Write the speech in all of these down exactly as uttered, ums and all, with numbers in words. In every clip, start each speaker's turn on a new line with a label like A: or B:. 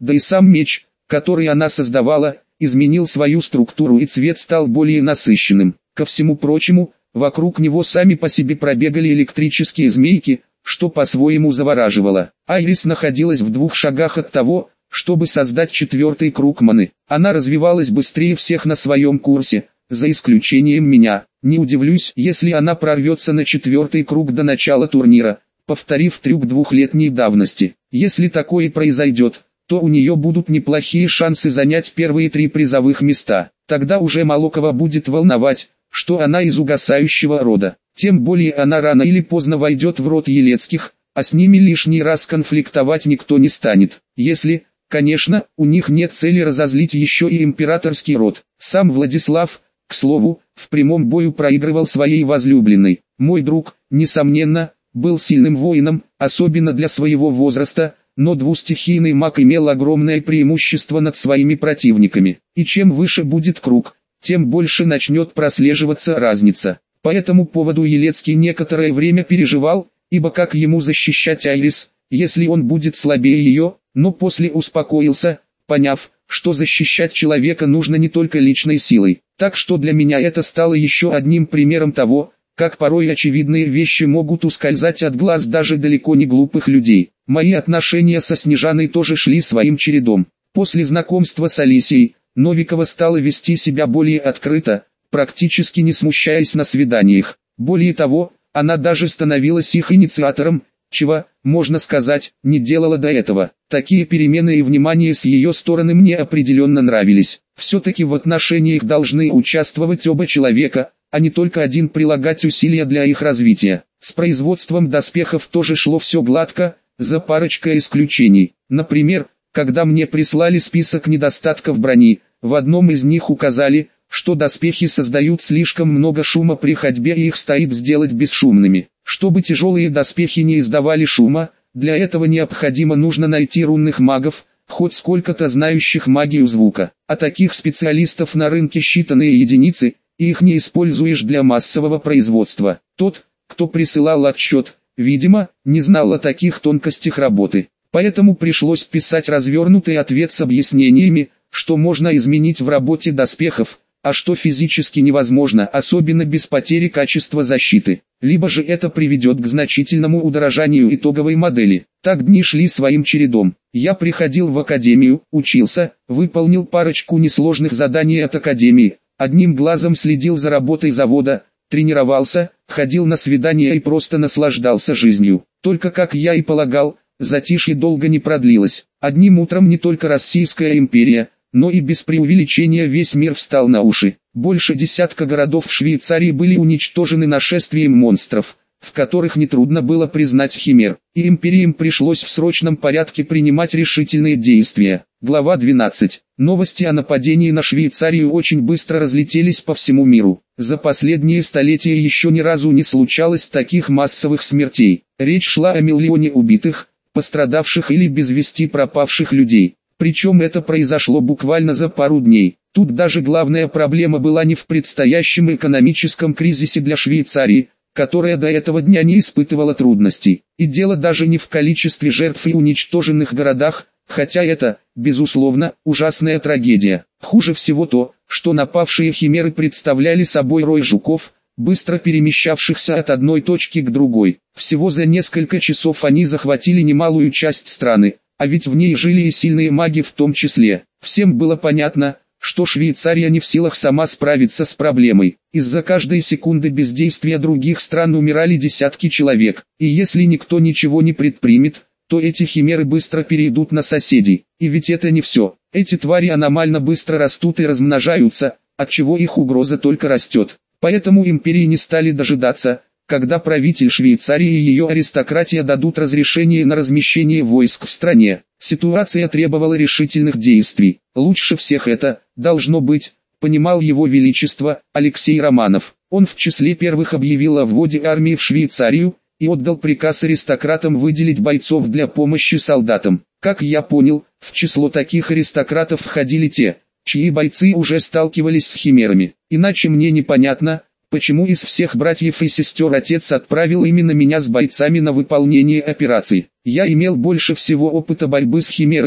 A: да и сам меч, который она создавала, изменил свою структуру и цвет стал более насыщенным. Ко всему прочему, вокруг него сами по себе пробегали электрические змейки, что по-своему завораживало. Айрис находилась в двух шагах от того, чтобы создать четвертый круг маны. Она развивалась быстрее всех на своем курсе, за исключением меня. Не удивлюсь, если она прорвется на четвертый круг до начала турнира, повторив трюк двухлетней давности. Если такое произойдет, то у нее будут неплохие шансы занять первые три призовых места. Тогда уже мало кого будет волновать, что она из угасающего рода. Тем более она рано или поздно войдет в род Елецких, а с ними лишний раз конфликтовать никто не станет. Если, конечно, у них нет цели разозлить еще и императорский род. Сам Владислав, к слову, в прямом бою проигрывал своей возлюбленной. Мой друг, несомненно, был сильным воином, особенно для своего возраста, но двустихийный маг имел огромное преимущество над своими противниками. И чем выше будет круг, тем больше начнет прослеживаться разница. По этому поводу Елецкий некоторое время переживал, ибо как ему защищать Айрис, если он будет слабее ее, но после успокоился, поняв, что защищать человека нужно не только личной силой. Так что для меня это стало еще одним примером того, как порой очевидные вещи могут ускользать от глаз даже далеко не глупых людей. Мои отношения со Снежаной тоже шли своим чередом. После знакомства с Алисией, Новикова стала вести себя более открыто, практически не смущаясь на свиданиях. Более того, она даже становилась их инициатором, чего, можно сказать, не делала до этого. Такие перемены и внимание с ее стороны мне определенно нравились. Все-таки в отношениях должны участвовать оба человека, а не только один прилагать усилия для их развития. С производством доспехов тоже шло все гладко, за парочкой исключений. Например, когда мне прислали список недостатков брони, в одном из них указали, что доспехи создают слишком много шума при ходьбе и их стоит сделать бесшумными. Чтобы тяжелые доспехи не издавали шума, для этого необходимо нужно найти рунных магов, хоть сколько-то знающих магию звука. А таких специалистов на рынке считанные единицы, и их не используешь для массового производства. Тот, кто присылал отчет, видимо, не знал о таких тонкостях работы. Поэтому пришлось писать развернутый ответ с объяснениями, что можно изменить в работе доспехов, а что физически невозможно, особенно без потери качества защиты. Либо же это приведет к значительному удорожанию итоговой модели. Так дни шли своим чередом. Я приходил в академию, учился, выполнил парочку несложных заданий от академии, одним глазом следил за работой завода, тренировался, ходил на свидания и просто наслаждался жизнью. Только, как я и полагал, затишье долго не продлилось. Одним утром не только Российская империя, но и без преувеличения весь мир встал на уши. Больше десятка городов в Швейцарии были уничтожены нашествием монстров, в которых нетрудно было признать химер, и империям пришлось в срочном порядке принимать решительные действия. Глава двенадцать. Новости о нападении на Швейцарию очень быстро разлетелись по всему миру. За последние столетия еще ни разу не случалось таких массовых смертей. Речь шла о миллионе убитых, пострадавших или без вести пропавших людей. Причем это произошло буквально за пару дней. Тут даже главная проблема была не в предстоящем экономическом кризисе для Швейцарии, которая до этого дня не испытывала трудностей. И дело даже не в количестве жертв и уничтоженных городах, хотя это, безусловно, ужасная трагедия. Хуже всего то, что напавшие химеры представляли собой рой жуков, быстро перемещавшихся от одной точки к другой. Всего за несколько часов они захватили немалую часть страны. А ведь в ней жили и сильные маги в том числе. Всем было понятно, что Швейцария не в силах сама справиться с проблемой. Из-за каждой секунды бездействия других стран умирали десятки человек. И если никто ничего не предпримет, то эти химеры быстро перейдут на соседей. И ведь это не все. Эти твари аномально быстро растут и размножаются, отчего их угроза только растет. Поэтому империи не стали дожидаться, когда правитель Швейцарии и ее аристократия дадут разрешение на размещение войск в стране. Ситуация требовала решительных действий. Лучше всех это, должно быть, понимал его величество, Алексей Романов. Он в числе первых объявил о вводе армии в Швейцарию, и отдал приказ аристократам выделить бойцов для помощи солдатам. Как я понял, в число таких аристократов входили те, чьи бойцы уже сталкивались с химерами. Иначе мне непонятно, почему из всех братьев и сестер отец отправил именно меня с бойцами на выполнение операции. Я имел больше всего опыта борьбы с химерами,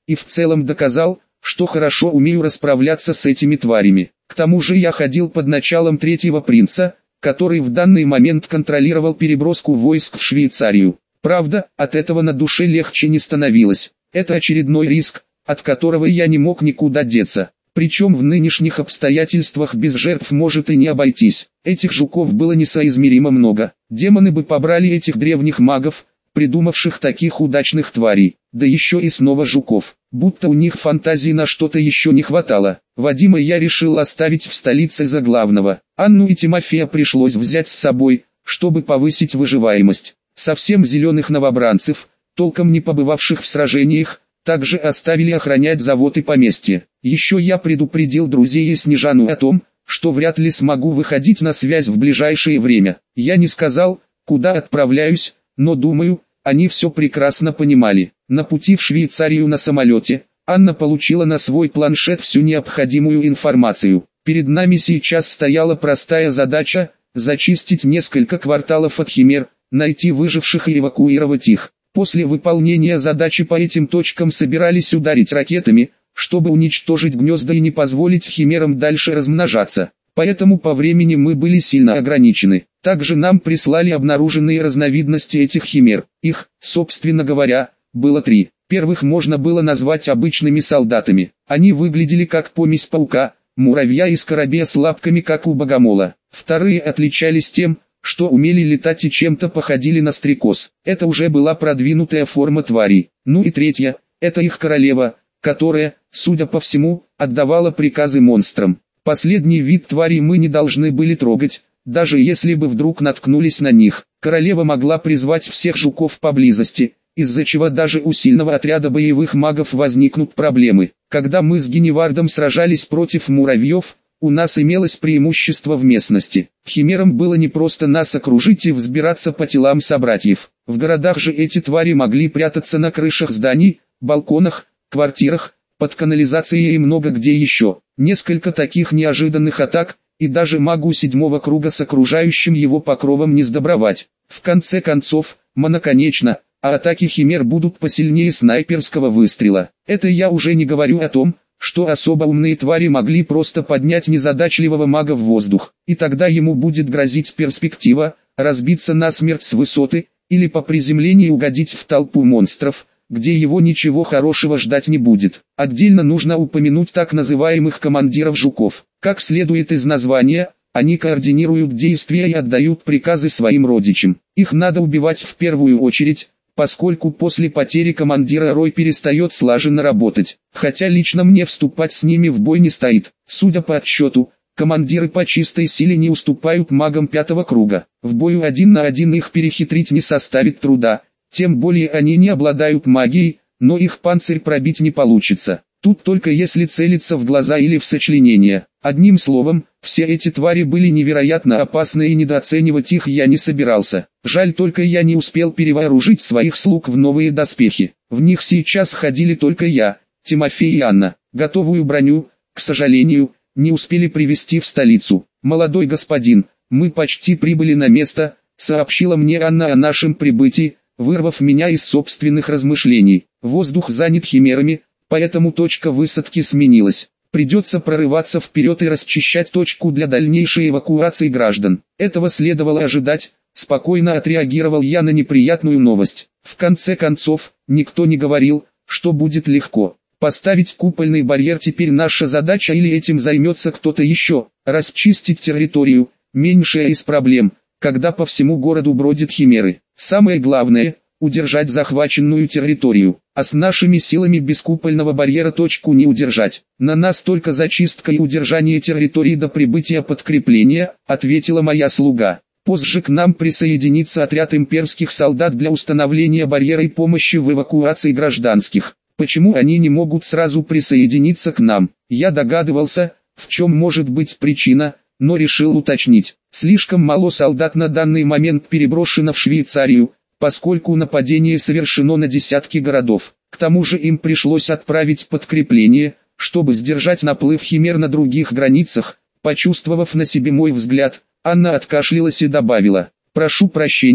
A: и в целом доказал, что хорошо умею расправляться с этими тварями. К тому же я ходил под началом третьего принца, который в данный момент контролировал переброску войск в Швейцарию. Правда, от этого на душе легче не становилось. Это очередной риск, от которого я не мог никуда деться. Причем в нынешних обстоятельствах без жертв может и не обойтись. Этих жуков было несоизмеримо много. Демоны бы побрали этих древних магов, придумавших таких удачных тварей. Да еще и снова жуков. Будто у них фантазии на что-то еще не хватало. Вадима я решил оставить в столице за главного. Анну и Тимофея пришлось взять с собой, чтобы повысить выживаемость. Совсем зеленых новобранцев, толком не побывавших в сражениях, также оставили охранять завод и поместье. Еще я предупредил друзей и Снежану о том, что вряд ли смогу выходить на связь в ближайшее время. Я не сказал, куда отправляюсь, но думаю, они все прекрасно понимали. На пути в Швейцарию на самолете, Анна получила на свой планшет всю необходимую информацию. Перед нами сейчас стояла простая задача – зачистить несколько кварталов от химер, найти выживших и эвакуировать их. После выполнения задачи по этим точкам собирались ударить ракетами, чтобы уничтожить гнезда и не позволить химерам дальше размножаться. Поэтому по времени мы были сильно ограничены. Также нам прислали обнаруженные разновидности этих химер. Их, собственно говоря, было три. Первых можно было назвать обычными солдатами. Они выглядели как помесь паука, муравья и скоробея с лапками как у богомола. Вторые отличались тем, что умели летать и чем-то походили на стрекоз. Это уже была продвинутая форма тварей. Ну и третья, это их королева, которая, судя по всему, отдавала приказы монстрам. Последний вид тварей мы не должны были трогать, даже если бы вдруг наткнулись на них. Королева могла призвать всех жуков поблизости, из-за чего даже у сильного отряда боевых магов возникнут проблемы. Когда мы с Геневардом сражались против муравьев, у нас имелось преимущество в местности. Химерам было не просто нас окружить и взбираться по телам собратьев. В городах же эти твари могли прятаться на крышах зданий, балконах, квартирах, под канализацией и много где еще. Несколько таких неожиданных атак, и даже магу седьмого круга с окружающим его покровом не сдобровать. В конце концов, моноконечно, а атаки химер будут посильнее снайперского выстрела. Это я уже не говорю о том, что особо умные твари могли просто поднять незадачливого мага в воздух, и тогда ему будет грозить перспектива разбиться насмерть с высоты, или по приземлении угодить в толпу монстров, где его ничего хорошего ждать не будет. Отдельно нужно упомянуть так называемых командиров жуков. Как следует из названия, они координируют действия и отдают приказы своим родичам. Их надо убивать в первую очередь, поскольку после потери командира рой перестает слаженно работать. Хотя лично мне вступать с ними в бой не стоит. Судя по отсчету, командиры по чистой силе не уступают магам пятого круга. В бою один на один их перехитрить не составит труда. Тем более они не обладают магией, но их панцирь пробить не получится. Тут только если целиться в глаза или в сочленение. Одним словом, все эти твари были невероятно опасны и недооценивать их я не собирался. Жаль только я не успел перевооружить своих слуг в новые доспехи. В них сейчас ходили только я, Тимофей и Анна. Готовую броню, к сожалению, не успели привезти в столицу. «Молодой господин, мы почти прибыли на место», сообщила мне Анна о нашем прибытии, вырвав меня из собственных размышлений. Воздух занят химерами, поэтому точка высадки сменилась. Придется прорываться вперед и расчищать точку для дальнейшей эвакуации граждан. Этого следовало ожидать, спокойно отреагировал я на неприятную новость. В конце концов, никто не говорил, что будет легко. Поставить купольный барьер теперь наша задача или этим займется кто-то еще. Расчистить территорию – меньшая из проблем, когда по всему городу бродят химеры. Самое главное – удержать захваченную территорию, а с нашими силами без купольного барьера точку не удержать. На нас только зачистка и удержание территории до прибытия подкрепления, ответила моя слуга. Позже к нам присоединится отряд имперских солдат для установления барьера и помощи в эвакуации гражданских. Почему они не могут сразу присоединиться к нам? Я догадывался, в чем может быть причина, но решил уточнить. Слишком мало солдат на данный момент переброшено в Швейцарию, поскольку нападение совершено на десятки городов. К тому же им пришлось отправить подкрепление, чтобы сдержать наплыв химер на других границах. Почувствовав на себе мой взгляд, Анна откашлялась и добавила: «Прошу прощения,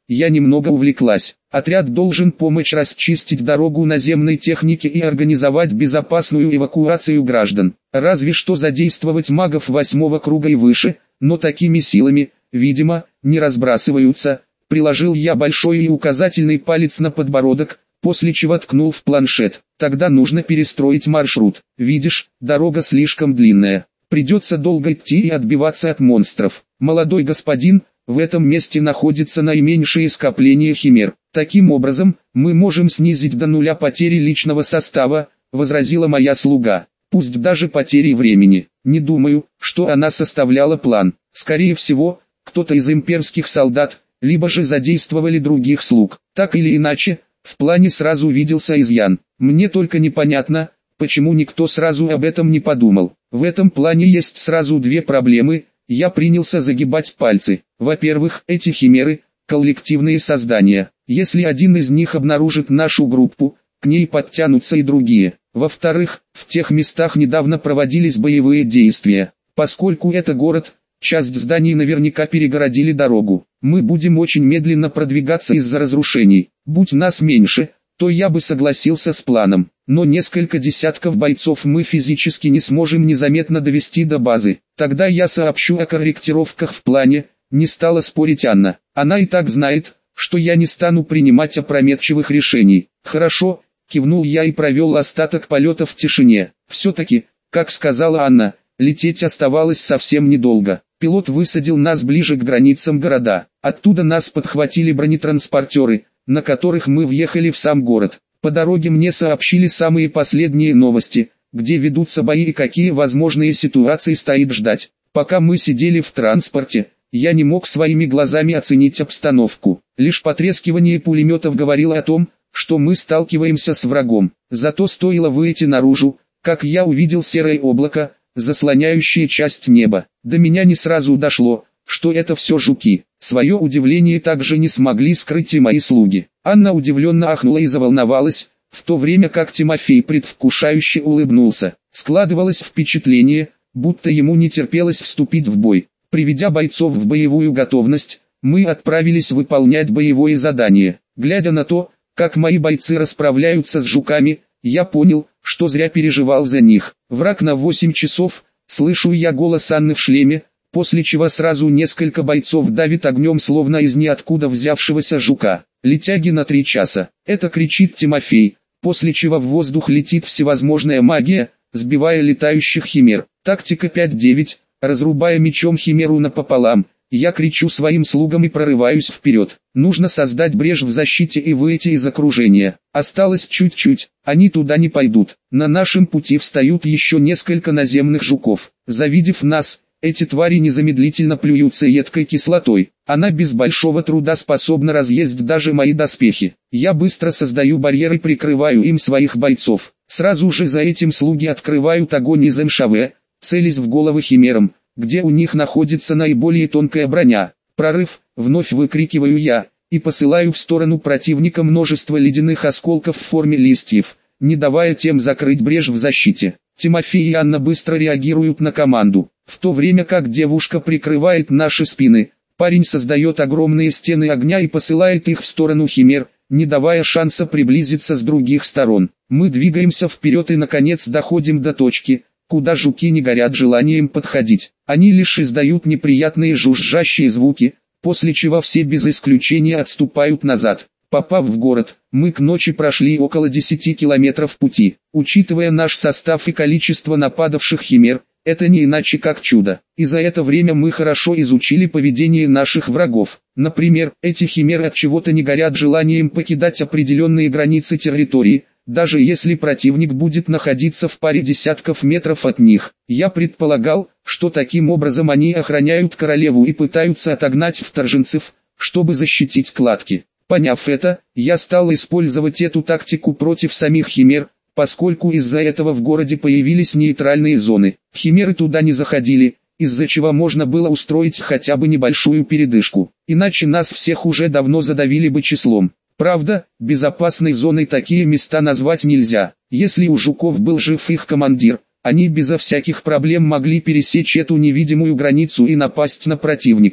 A: я немного увлеклась. Отряд должен помочь расчистить дорогу наземной технике и организовать безопасную эвакуацию граждан. Разве что задействовать магов восьмого круга и выше, но такими силами, видимо, не разбрасываются. Приложил я большой и указательный палец на подбородок, после чего ткнул в планшет. Тогда нужно перестроить маршрут. Видишь, дорога слишком длинная. Придется долго идти и отбиваться от монстров. Молодой господин, в этом месте находится наименьшее скопление химер. Таким образом, мы можем снизить до нуля потери личного состава, возразила моя слуга. Пусть даже потери времени. Не думаю, что она составляла план. Скорее всего, кто-то из имперских солдат, либо же задействовали других слуг. Так или иначе, в плане сразу виделся изъян. Мне только непонятно, почему никто сразу об этом не подумал. В этом плане есть сразу две проблемы. Я принялся загибать пальцы. Во-первых, эти химеры – коллективные создания. Если один из них обнаружит нашу группу, к ней подтянутся и другие. Во-вторых, в тех местах недавно проводились боевые действия. Поскольку это город, часть зданий наверняка перегородили дорогу. Мы будем очень медленно продвигаться из-за разрушений. Будь нас меньше, то я бы согласился с планом. Но несколько десятков бойцов мы физически не сможем незаметно довести до базы. Тогда я сообщу о корректировках в плане, не стала спорить Анна. Она и так знает, что я не стану принимать опрометчивых решений. Хорошо, кивнул я и провел остаток полета в тишине. Все-таки, как сказала Анна, лететь оставалось совсем недолго. Пилот высадил нас ближе к границам города. Оттуда нас подхватили бронетранспортеры, на которых мы въехали в сам город. По дороге мне сообщили самые последние новости, где ведутся бои и какие возможные ситуации стоит ждать. Пока мы сидели в транспорте, я не мог своими глазами оценить обстановку. Лишь потрескивание пулеметов говорило о том, что мы сталкиваемся с врагом. Зато стоило выйти наружу, как я увидел серое облако, заслоняющее часть неба. До меня не сразу дошло, что это все жуки. Свое удивление также не смогли скрыть и мои слуги. Анна удивленно ахнула и заволновалась, в то время как Тимофей предвкушающе улыбнулся. Складывалось впечатление, будто ему не терпелось вступить в бой. Приведя бойцов в боевую готовность, мы отправились выполнять боевое задание. Глядя на то, как мои бойцы расправляются с жуками, я понял, что зря переживал за них. Враг на восемь часов, слышу я голос Анны в шлеме, после чего сразу несколько бойцов давит огнем словно из ниоткуда взявшегося жука. Летяги на три часа. Это кричит Тимофей, после чего в воздух летит всевозможная магия, сбивая летающих химер. Тактика пять девять, разрубая мечом химеру напополам. Я кричу своим слугам и прорываюсь вперед. Нужно создать брешь в защите и выйти из окружения. Осталось чуть-чуть, они туда не пойдут. На нашем пути встают еще несколько наземных жуков. Завидев нас, эти твари незамедлительно плюются едкой кислотой. Она без большого труда способна разъесть даже мои доспехи. Я быстро создаю барьер и прикрываю им своих бойцов. Сразу же за этим слуги открывают огонь из эм ша вэ, целясь в головы химерам, где у них находится наиболее тонкая броня. Прорыв, вновь выкрикиваю я, и посылаю в сторону противника множество ледяных осколков в форме листьев, не давая тем закрыть брешь в защите. Тимофей и Анна быстро реагируют на команду. В то время как девушка прикрывает наши спины, парень создает огромные стены огня и посылает их в сторону химер, не давая шанса приблизиться с других сторон. Мы двигаемся вперед и наконец доходим до точки, куда жуки не горят желанием подходить. Они лишь издают неприятные жужжащие звуки, после чего все без исключения отступают назад. Попав в город, мы к ночи прошли около десяти километров пути. Учитывая наш состав и количество нападавших химер, это не иначе как чудо. И за это время мы хорошо изучили поведение наших врагов. Например, эти химеры от чего-то не горят желанием покидать определенные границы территории, даже если противник будет находиться в паре десятков метров от них. Я предполагал, что таким образом они охраняют королеву и пытаются отогнать вторженцев, чтобы защитить кладки. Поняв это, я стал использовать эту тактику против самих химер, поскольку из-за этого в городе появились нейтральные зоны. Химеры туда не заходили, из-за чего можно было устроить хотя бы небольшую передышку. Иначе нас всех уже давно задавили бы числом. Правда, безопасной зоной такие места назвать нельзя. Если у жуков был жив их командир, они безо всяких проблем могли пересечь эту невидимую границу и напасть на противников.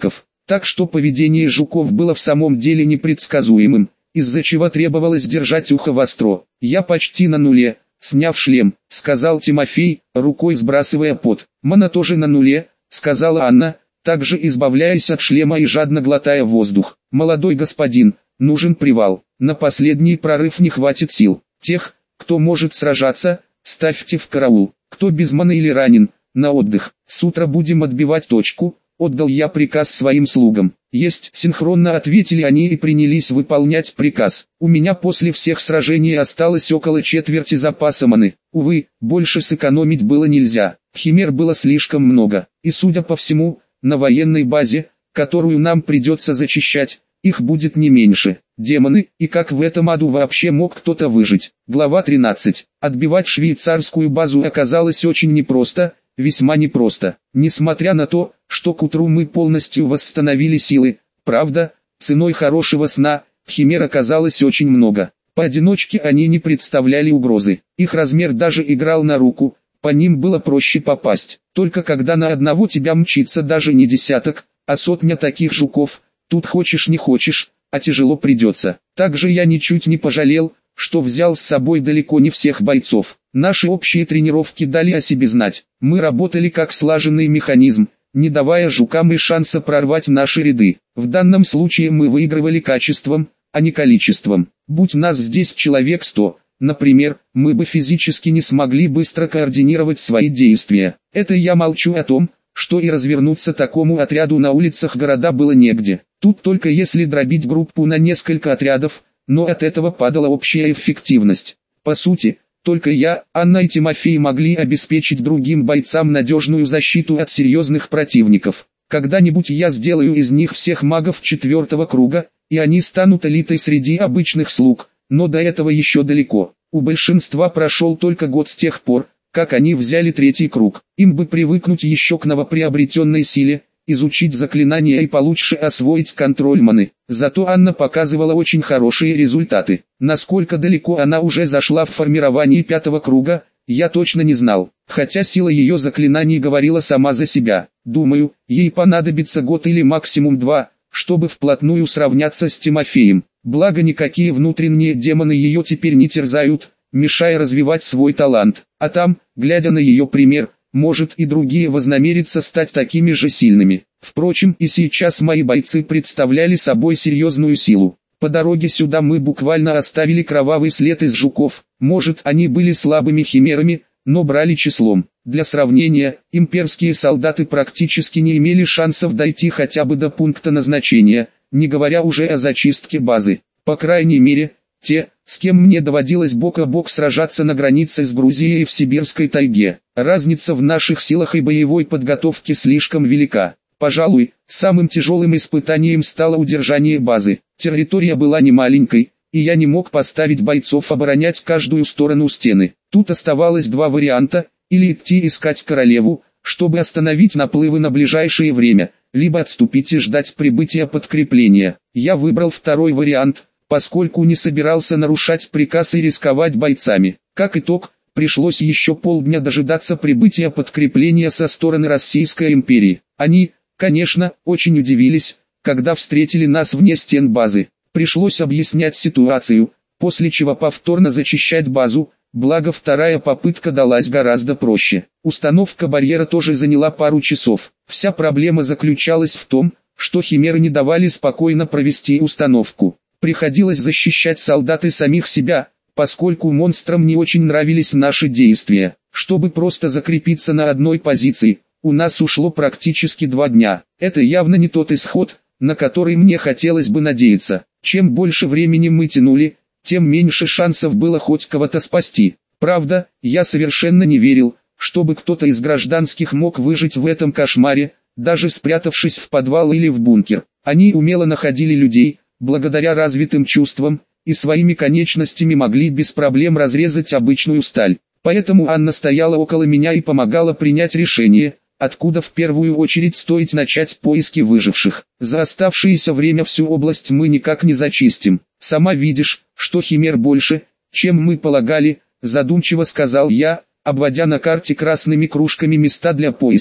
A: Так что поведение жуков было в самом деле непредсказуемым, из-за чего требовалось держать ухо востро. «Я почти на нуле, сняв шлем», — сказал Тимофей, рукой сбрасывая пот. «Мана тоже на нуле», — сказала Анна, также избавляясь от шлема и жадно глотая воздух. «Молодой господин, нужен привал. На последний прорыв не хватит сил. Тех, кто может сражаться, ставьте в караул. Кто без маны или ранен, на отдых. С утра будем отбивать точку», — отдал я приказ своим слугам. «Есть», — синхронно ответили они и принялись выполнять приказ. У меня после всех сражений осталось около четверти запаса маны. Увы, больше сэкономить было нельзя. Химер было слишком много, и судя по всему, на военной базе, которую нам придется зачищать, их будет не меньше. Демоны, и как в этом аду вообще мог кто-то выжить? Глава тринадцать. Отбивать швейцарскую базу оказалось очень непросто, весьма непросто. Несмотря на то, что к утру мы полностью восстановили силы, правда, ценой хорошего сна, химер оказалось очень много. Поодиночке они не представляли угрозы, их размер даже играл на руку, по ним было проще попасть. Только когда на одного тебя мчится даже не десяток, а сотня таких жуков, тут хочешь не хочешь, а тяжело придется. Также я ничуть не пожалел, что взял с собой далеко не всех бойцов. Наши общие тренировки дали о себе знать. Мы работали как слаженный механизм, не давая жукам и шанса прорвать наши ряды. В данном случае мы выигрывали качеством, а не количеством. Будь нас здесь человек сто, например, мы бы физически не смогли быстро координировать свои действия. Это я молчу о том, что и развернуться такому отряду на улицах города было негде. Тут только если дробить группу на несколько отрядов, но от этого падала общая эффективность. По сути, только я, Анна и Тимофей могли обеспечить другим бойцам надежную защиту от серьезных противников. Когда-нибудь я сделаю из них всех магов четвертого круга, и они станут элитой среди обычных слуг, но до этого еще далеко. У большинства прошел только год с тех пор, как они взяли третий круг. Им бы привыкнуть еще к новоприобретенной силе, изучить заклинания и получше освоить контроль маны. Зато Анна показывала очень хорошие результаты. Насколько далеко она уже зашла в формировании пятого круга, я точно не знал. Хотя сила ее заклинаний говорила сама за себя. Думаю, ей понадобится год или максимум два, чтобы вплотную сравняться с Тимофеем. Благо никакие внутренние демоны ее теперь не терзают, мешая развивать свой талант. А там, глядя на ее пример, может и другие вознамерятся стать такими же сильными. Впрочем, и сейчас мои бойцы представляли собой серьезную силу. По дороге сюда мы буквально оставили кровавый след из жуков. Может, они были слабыми химерами, но брали числом. Для сравнения, имперские солдаты практически не имели шансов дойти хотя бы до пункта назначения, не говоря уже о зачистке базы. По крайней мере, те, с кем мне доводилось бок о бок сражаться на границе с Грузией в сибирской тайге. Разница в наших силах и боевой подготовке слишком велика. Пожалуй, самым тяжелым испытанием стало удержание базы. Территория была не маленькой, и я не мог поставить бойцов оборонять каждую сторону стены. Тут оставалось два варианта: или идти искать королеву, чтобы остановить наплывы на ближайшее время, либо отступить и ждать прибытия подкрепления. Я выбрал второй вариант, поскольку не собирался нарушать приказ и рисковать бойцами. Как итог, пришлось еще полдня дожидаться прибытия подкрепления со стороны Российской империи. Они, конечно, очень удивились, когда встретили нас вне стен базы. Пришлось объяснять ситуацию, после чего повторно зачищать базу, благо вторая попытка далась гораздо проще. Установка барьера тоже заняла пару часов. Вся проблема заключалась в том, что химеры не давали спокойно провести установку. Приходилось защищать солдат и самих себя, поскольку монстрам не очень нравились наши действия. Чтобы просто закрепиться на одной позиции, у нас ушло практически два дня. Это явно не тот исход, на который мне хотелось бы надеяться. Чем больше времени мы тянули, тем меньше шансов было хоть кого-то спасти. Правда, я совершенно не верил, чтобы кто-то из гражданских мог выжить в этом кошмаре, даже спрятавшись в подвал или в бункер. Они умело находили людей, благодаря развитым чувствам, и своими конечностями могли без проблем разрезать обычную сталь. Поэтому Анна стояла около меня и помогала принять решение, откуда в первую очередь стоит начать поиски выживших. За оставшееся время всю область мы никак не зачистим. Сама видишь, что химер больше, чем мы полагали, задумчиво сказал я, обводя на карте красными кружками места для поиска.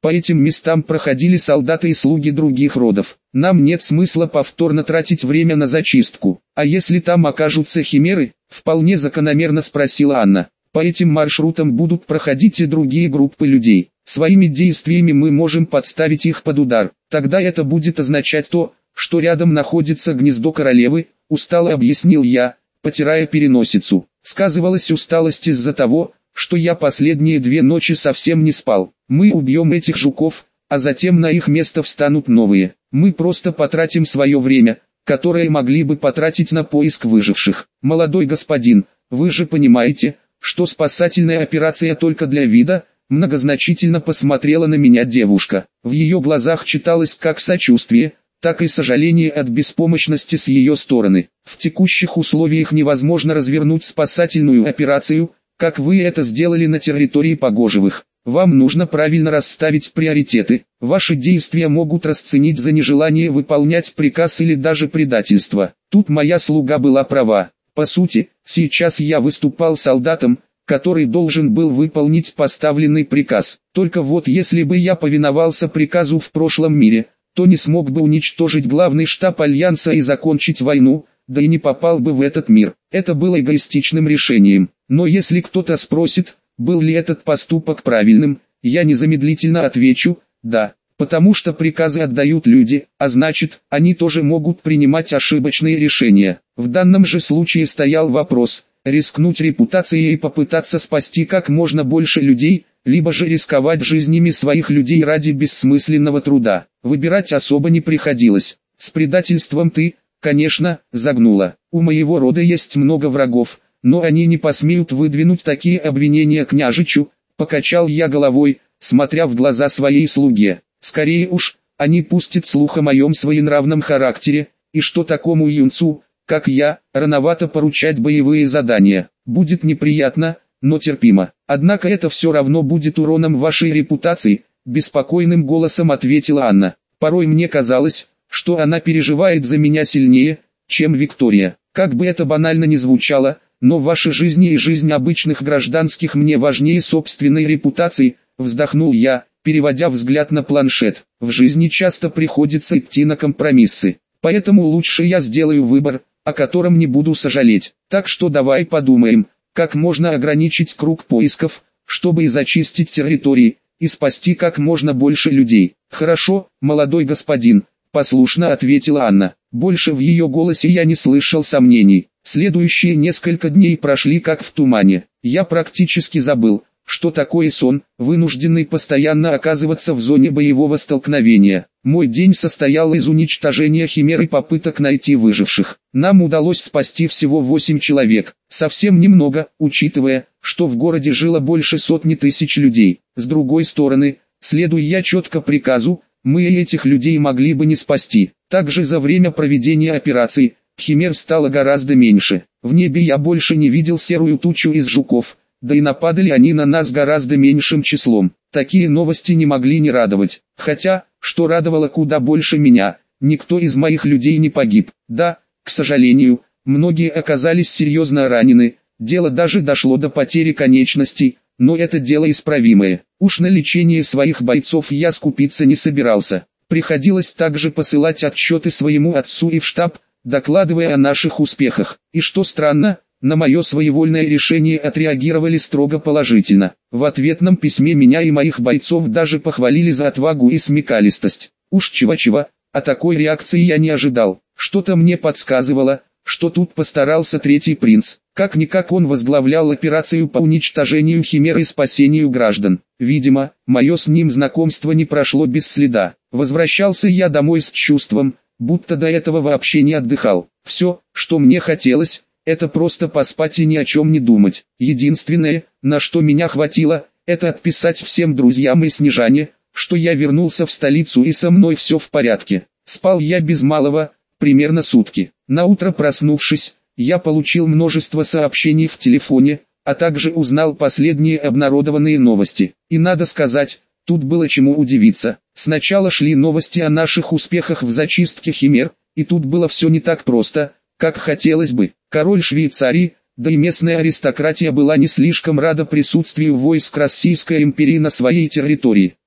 A: По этим местам проходили солдаты и слуги других родов. Нам нет смысла повторно тратить время на зачистку. А если там окажутся химеры? Вполне закономерно спросила Анна. По этим маршрутам будут проходить и другие группы людей. Своими действиями мы можем подставить их под удар. Тогда это будет означать то, что рядом находится гнездо королевы, устало объяснил я, потирая переносицу. Сказывалась усталость из-за того, что я последние две ночи совсем не спал. Мы убьем этих жуков, а затем на их место встанут новые. Мы просто потратим свое время, которое могли бы потратить на поиск выживших. Молодой господин, вы же понимаете, что спасательная операция только для вида, многозначительно посмотрела на меня девушка. В ее глазах читалось как сочувствие, так и сожаление от беспомощности с ее стороны. В текущих условиях невозможно развернуть спасательную операцию, как вы это сделали на территории Погожевых. Вам нужно правильно расставить приоритеты. Ваши действия могут расценить за нежелание выполнять приказ или даже предательство. Тут моя слуга была права. По сути, сейчас я выступал солдатом, который должен был выполнить поставленный приказ. Только вот если бы я повиновался приказу в прошлом мире, то не смог бы уничтожить главный штаб Альянса и закончить войну, да и не попал бы в этот мир. Это было эгоистичным решением. Но если кто-то спросит, был ли этот поступок правильным, я незамедлительно отвечу – да. Потому что приказы отдают люди, а значит, они тоже могут принимать ошибочные решения. В данном же случае стоял вопрос – рискнуть репутацией и попытаться спасти как можно больше людей, либо же рисковать жизнями своих людей ради бессмысленного труда. Выбирать особо не приходилось. С предательством ты, конечно, загнула. У моего рода есть много врагов, но они не посмеют выдвинуть такие обвинения княжичу, покачал я головой, смотря в глаза своей слуге. Скорее уж, они пустят слух о моем своенравном характере, и что такому юнцу, как я, рановато поручать боевые задания. Будет неприятно, но терпимо. Однако это все равно будет уроном вашей репутации, беспокойным голосом ответила Анна. Порой мне казалось, что она переживает за меня сильнее, чем Виктория. Как бы это банально ни звучало, но ваши жизни и жизнь обычных гражданских мне важнее собственной репутации, вздохнул я, переводя взгляд на планшет. В жизни часто приходится идти на компромиссы, поэтому лучше я сделаю выбор, о котором не буду сожалеть. Так что давай подумаем, как можно ограничить круг поисков, чтобы и зачистить территории, и спасти как можно больше людей. Хорошо, молодой господин, послушно ответила Анна. Больше в ее голосе я не слышал сомнений. Следующие несколько дней прошли как в тумане. Я практически забыл, что такое сон, вынужденный постоянно оказываться в зоне боевого столкновения. Мой день состоял из уничтожения химер и попыток найти выживших. Нам удалось спасти всего восемь человек, совсем немного, учитывая, что в городе жило больше сотни тысяч людей. С другой стороны, следуя я четко приказу, мы и этих людей могли бы не спасти. Также за время проведения операции, химер стало гораздо меньше. В небе я больше не видел серую тучу из жуков, да и нападали они на нас гораздо меньшим числом. Такие новости не могли не радовать. Хотя, что радовало куда больше меня, никто из моих людей не погиб. Да, к сожалению, многие оказались серьезно ранены, дело даже дошло до потери конечностей, но это дело исправимое. Уж на лечение своих бойцов я скупиться не собирался. Приходилось также посылать отчеты своему отцу и в штаб, докладывая о наших успехах. И что странно, на мое своевольное решение отреагировали строго положительно. В ответном письме меня и моих бойцов даже похвалили за отвагу и смекалистость. Уж чего-чего, а такой реакции я не ожидал. Что-то мне подсказывало, что тут постарался третий принц. Как-никак он возглавлял операцию по уничтожению химер и спасению граждан. Видимо, мое с ним знакомство не прошло без следа. Возвращался я домой с чувством, будто до этого вообще не отдыхал. Все, что мне хотелось, это просто поспать и ни о чем не думать. Единственное, на что меня хватило, это отписать всем друзьям и Снежане, что я вернулся в столицу и со мной все в порядке. Спал я без малого, примерно сутки. Наутро проснувшись, я получил множество сообщений в телефоне, а также узнал последние обнародованные новости. И надо сказать, тут было чему удивиться. Сначала шли новости о наших успехах в зачистке химер, и тут было все не так просто, как хотелось бы. Король Швейцарии, да и местная аристократия была не слишком рада присутствию войск Российской империи на своей территории.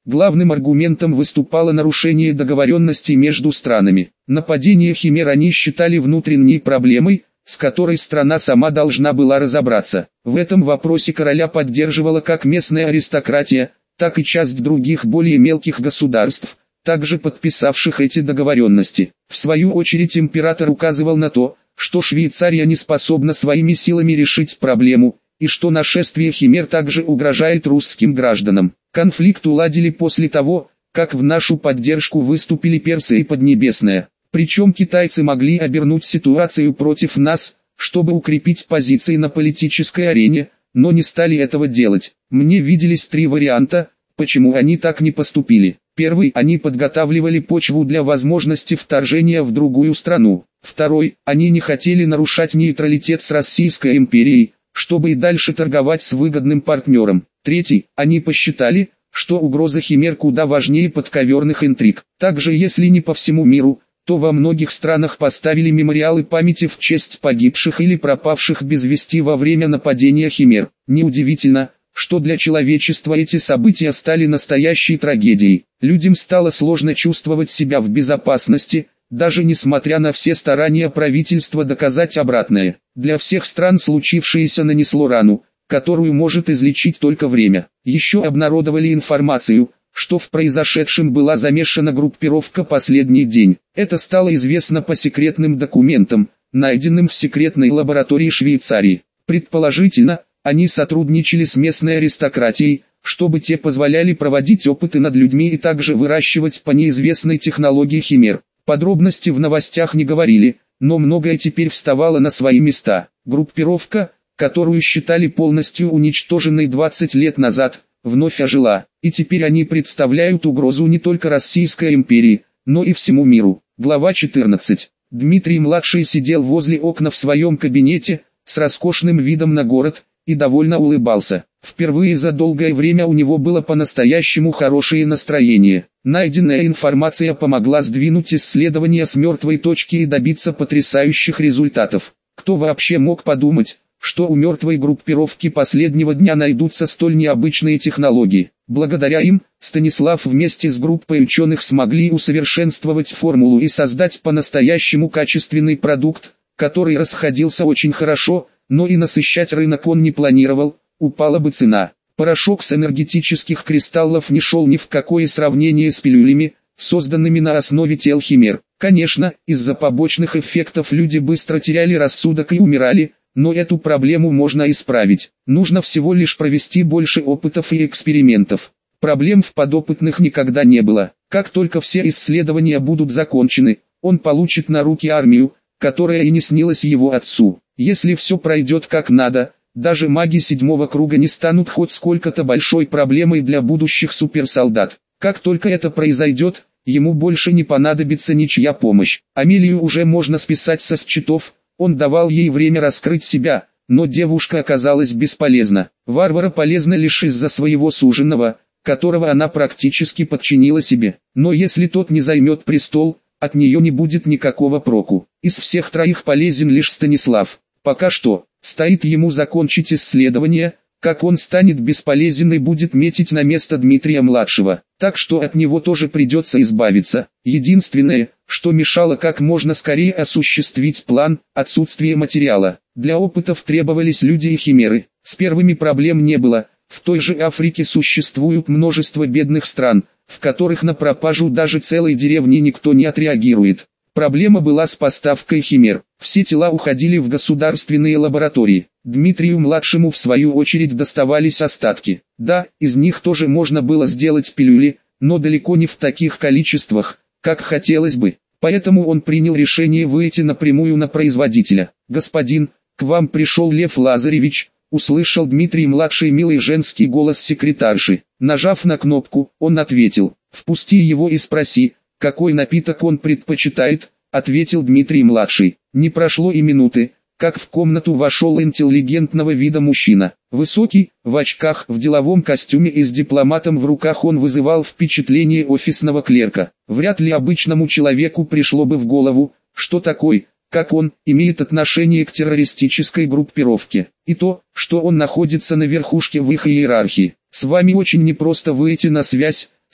A: Главным аргументом выступало нарушение договоренностей между странами. Нападение химер они считали внутренней проблемой, с которой страна сама должна была разобраться. В этом вопросе короля поддерживала как местная аристократия, так и часть других более мелких государств, также подписавших эти договоренности. В свою очередь император указывал на то, что Швейцария не способна своими силами решить проблему, и что нашествие химер также угрожает русским гражданам. Конфликт уладили после того, как в нашу поддержку выступили персы и Поднебесная. Причем китайцы могли обернуть ситуацию против нас, чтобы укрепить позиции на политической арене, но не стали этого делать. Мне виделись три варианта, почему они так не поступили. Первый, они подготавливали почву для возможности вторжения в другую страну. Второй, они не хотели нарушать нейтралитет с Российской империей, чтобы и дальше торговать с выгодным партнером. Третий, они посчитали, что угроза химер куда важнее подковерных интриг. Также если не по всему миру, то во многих странах поставили мемориалы памяти в честь погибших или пропавших без вести во время нападения химер. Неудивительно, что для человечества эти события стали настоящей трагедией. Людям стало сложно чувствовать себя в безопасности, даже несмотря на все старания правительства доказать обратное. Для всех стран случившееся нанесло рану, которую может излечить только время. Еще обнародовали информацию, что в произошедшем была замешана группировка «Последний день». Это стало известно по секретным документам, найденным в секретной лаборатории Швейцарии. Предположительно, они сотрудничали с местной аристократией, чтобы те позволяли проводить опыты над людьми и также выращивать по неизвестной технологии химер. Подробности в новостях не говорили, но многое теперь вставало на свои места. Группировка, которую считали полностью уничтоженной двадцать лет назад, вновь ожила, и теперь они представляют угрозу не только Российской империи, но и всему миру. Глава четырнадцать. Дмитрий-младший сидел возле окна в своем кабинете, с роскошным видом на город, и довольно улыбался. Впервые за долгое время у него было по-настоящему хорошее настроение. Найденная информация помогла сдвинуть исследования с мертвой точки и добиться потрясающих результатов. Кто вообще мог подумать, что у мертвой группировки последнего дня найдутся столь необычные технологии? Благодаря им, Станислав вместе с группой ученых смогли усовершенствовать формулу и создать по-настоящему качественный продукт, который расходился очень хорошо, но и насыщать рынок он не планировал, упала бы цена. Порошок с энергетических кристаллов не шел ни в какое сравнение с пилюлями, созданными на основе тел химер. Конечно, из-за побочных эффектов люди быстро теряли рассудок и умирали, но эту проблему можно исправить. Нужно всего лишь провести больше опытов и экспериментов. Проблем в подопытных никогда не было. Как только все исследования будут закончены, он получит на руки армию, которая и не снилась его отцу. Если все пройдет как надо, даже маги седьмого круга не станут хоть сколько-то большой проблемой для будущих суперсолдат. Как только это произойдет, ему больше не понадобится ничья помощь. Амелию уже можно списать со счетов, он давал ей время раскрыть себя, но девушка оказалась бесполезна. Варвара полезна лишь из-за своего суженого, которого она практически подчинила себе. Но если тот не займет престол, от нее не будет никакого проку. Из всех троих полезен лишь Станислав. Пока что, стоит ему закончить исследование, как он станет бесполезен и будет метить на место Дмитрия-младшего. Так что от него тоже придется избавиться. Единственное, что мешало как можно скорее осуществить план, отсутствие материала. Для опытов требовались люди и химеры. С первыми проблем не было. В той же Африке существует множество бедных стран, в которых на пропажу даже целой деревни никто не отреагирует. Проблема была с поставкой химер. Все тела уходили в государственные лаборатории. Дмитрию-младшему в свою очередь доставались остатки. Да, из них тоже можно было сделать пилюли, но далеко не в таких количествах, как хотелось бы. Поэтому он принял решение выйти напрямую на производителя. «Господин, к вам пришел Лев Лазаревич», — услышал Дмитрий-младший милый женский голос секретарши. Нажав на кнопку, он ответил: «Впусти его и спроси, какой напиток он предпочитает», — ответил Дмитрий-младший. Не прошло и минуты, как в комнату вошел интеллигентного вида мужчина. Высокий, в очках, в деловом костюме и с дипломатом в руках он вызывал впечатление офисного клерка. Вряд ли обычному человеку пришло бы в голову, что такой, как он, имеет отношение к террористической группировке. И то, что он находится на верхушке в их иерархии. «С вами очень непросто выйти на связь», —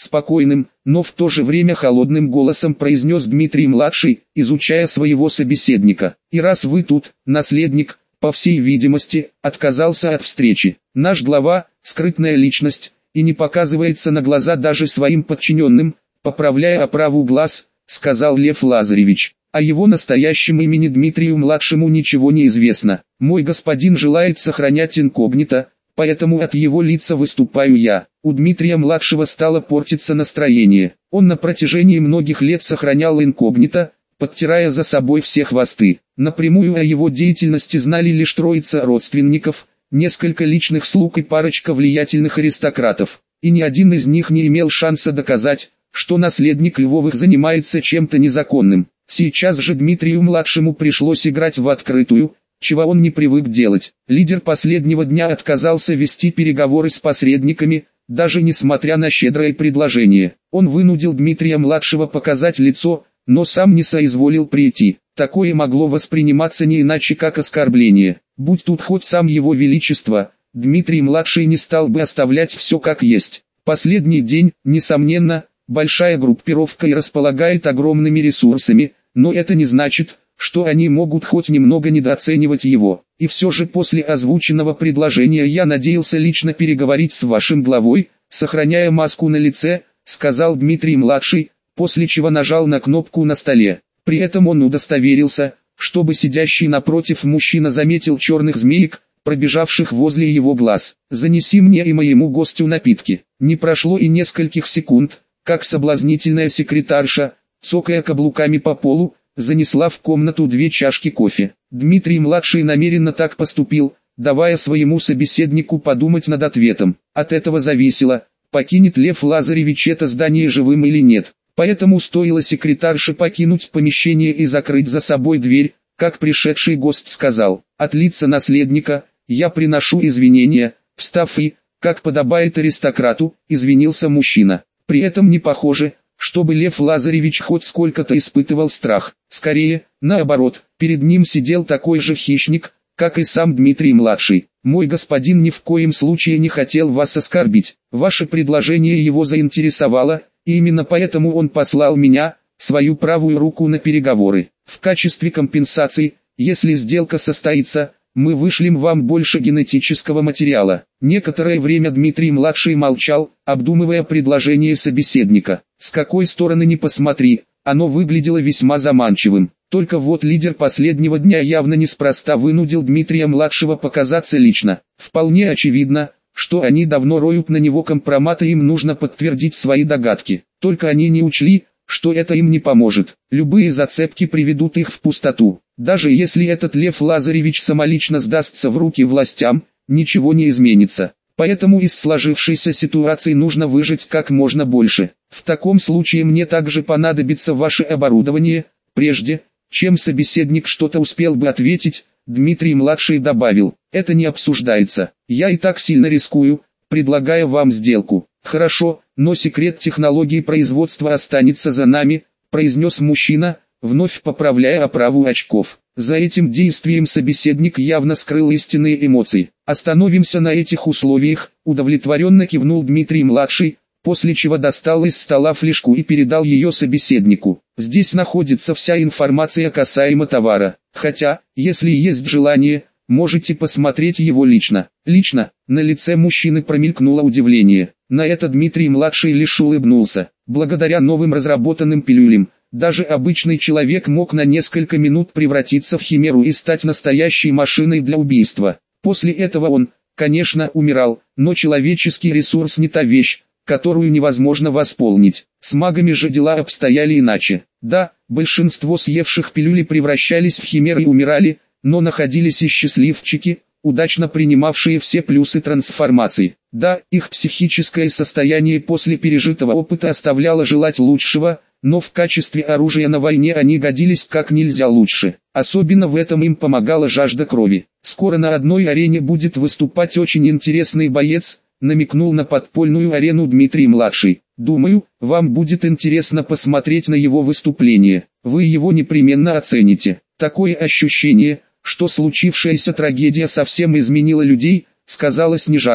A: спокойным, но в то же время холодным голосом произнес Дмитрий-младший, изучая своего собеседника. «И раз вы тут, наследник, по всей видимости, отказался от встречи. Наш глава, скрытная личность, и не показывается на глаза даже своим подчиненным, поправляя оправу глаз», — сказал Лев Лазаревич. «О его настоящем имени Дмитрию-младшему ничего не известно. Мой господин желает сохранять инкогнито, поэтому от его лица выступаю я». У Дмитрия-младшего стало портиться настроение. Он на протяжении многих лет сохранял инкогнито, подтирая за собой все хвосты. Напрямую о его деятельности знали лишь троица родственников, несколько личных слуг и парочка влиятельных аристократов. И ни один из них не имел шанса доказать, что наследник Львовых занимается чем-то незаконным. Сейчас же Дмитрию-младшему пришлось играть в открытую, чего он не привык делать. Лидер последнего дня отказался вести переговоры с посредниками, даже несмотря на щедрое предложение. Он вынудил Дмитрия-младшего показать лицо, но сам не соизволил прийти. Такое могло восприниматься не иначе как оскорбление. Будь тут хоть сам его величество, Дмитрий-младший не стал бы оставлять все как есть. Последний день, несомненно, большая группировка и располагает огромными ресурсами, но это не значит, что они могут хоть немного недооценивать его. И все же после озвученного предложения я надеялся лично переговорить с вашим главой, сохраняя маску на лице, сказал Дмитрий-младший, после чего нажал на кнопку на столе. При этом он удостоверился, чтобы сидящий напротив мужчина заметил черных змеек, пробежавших возле его глаз. «Занеси мне и моему гостю напитки». Не прошло и нескольких секунд, как соблазнительная секретарша, цокая каблуками по полу, занесла в комнату две чашки кофе. Дмитрий-младший намеренно так поступил, давая своему собеседнику подумать над ответом. От этого зависело, покинет Лев Лазаревич это здание живым или нет. Поэтому стоило секретарше покинуть помещение и закрыть за собой дверь, как пришедший гость сказал: «От лица наследника, я приношу извинения», встав и, как подобает аристократу, извинился мужчина. При этом не похоже, чтобы Лев Лазаревич хоть сколько-то испытывал страх. Скорее, наоборот, перед ним сидел такой же хищник, как и сам Дмитрий-младший. «Мой господин ни в коем случае не хотел вас оскорбить. Ваше предложение его заинтересовало, и именно поэтому он послал меня, свою правую руку, на переговоры. В качестве компенсации, если сделка состоится, мы вышлем вам больше генетического материала». Некоторое время Дмитрий-младший молчал, обдумывая предложение собеседника. С какой стороны ни посмотри, оно выглядело весьма заманчивым. Только вот лидер последнего дня явно неспроста вынудил Дмитрия-младшего показаться лично. Вполне очевидно, что они давно роют на него компромат, и им нужно подтвердить свои догадки. Только они не учли, что это им не поможет. Любые зацепки приведут их в пустоту. Даже если этот Лев Лазаревич самолично сдастся в руки властям, ничего не изменится. Поэтому из сложившейся ситуации нужно выжать как можно больше. В таком случае мне также понадобится ваше оборудование. Прежде, чем собеседник что-то успел бы ответить, Дмитрий-младший добавил: «Это не обсуждается. Я и так сильно рискую, предлагая вам сделку». «Хорошо, но секрет технологии производства останется за нами», произнес мужчина, вновь поправляя оправу очков. За этим действием собеседник явно скрыл истинные эмоции. «Остановимся на этих условиях», удовлетворенно кивнул Дмитрий-младший, после чего достал из стола флешку и передал ее собеседнику. «Здесь находится вся информация касаемо товара. Хотя, если есть желание, можете посмотреть его лично». «Лично?» На лице мужчины промелькнуло удивление. На это Дмитрий-младший лишь улыбнулся. Благодаря новым разработанным пилюлям, даже обычный человек мог на несколько минут превратиться в химеру и стать настоящей машиной для убийства. После этого он, конечно, умирал, но человеческий ресурс не та вещь, которую невозможно восполнить. С магами же дела обстояли иначе. Да, большинство съевших пилюли превращались в химер и умирали, но находились и счастливчики, удачно принимавшие все плюсы трансформации. Да, их психическое состояние после пережитого опыта оставляло желать лучшего, но в качестве оружия на войне они годились как нельзя лучше. Особенно в этом им помогала жажда крови. «Скоро на одной арене будет выступать очень интересный боец», намекнул на подпольную арену Дмитрий-младший. «Думаю, вам будет интересно посмотреть на его выступление. Вы его непременно оцените. Такое ощущение, что случившаяся трагедия совсем изменила людей», сказала Снежана,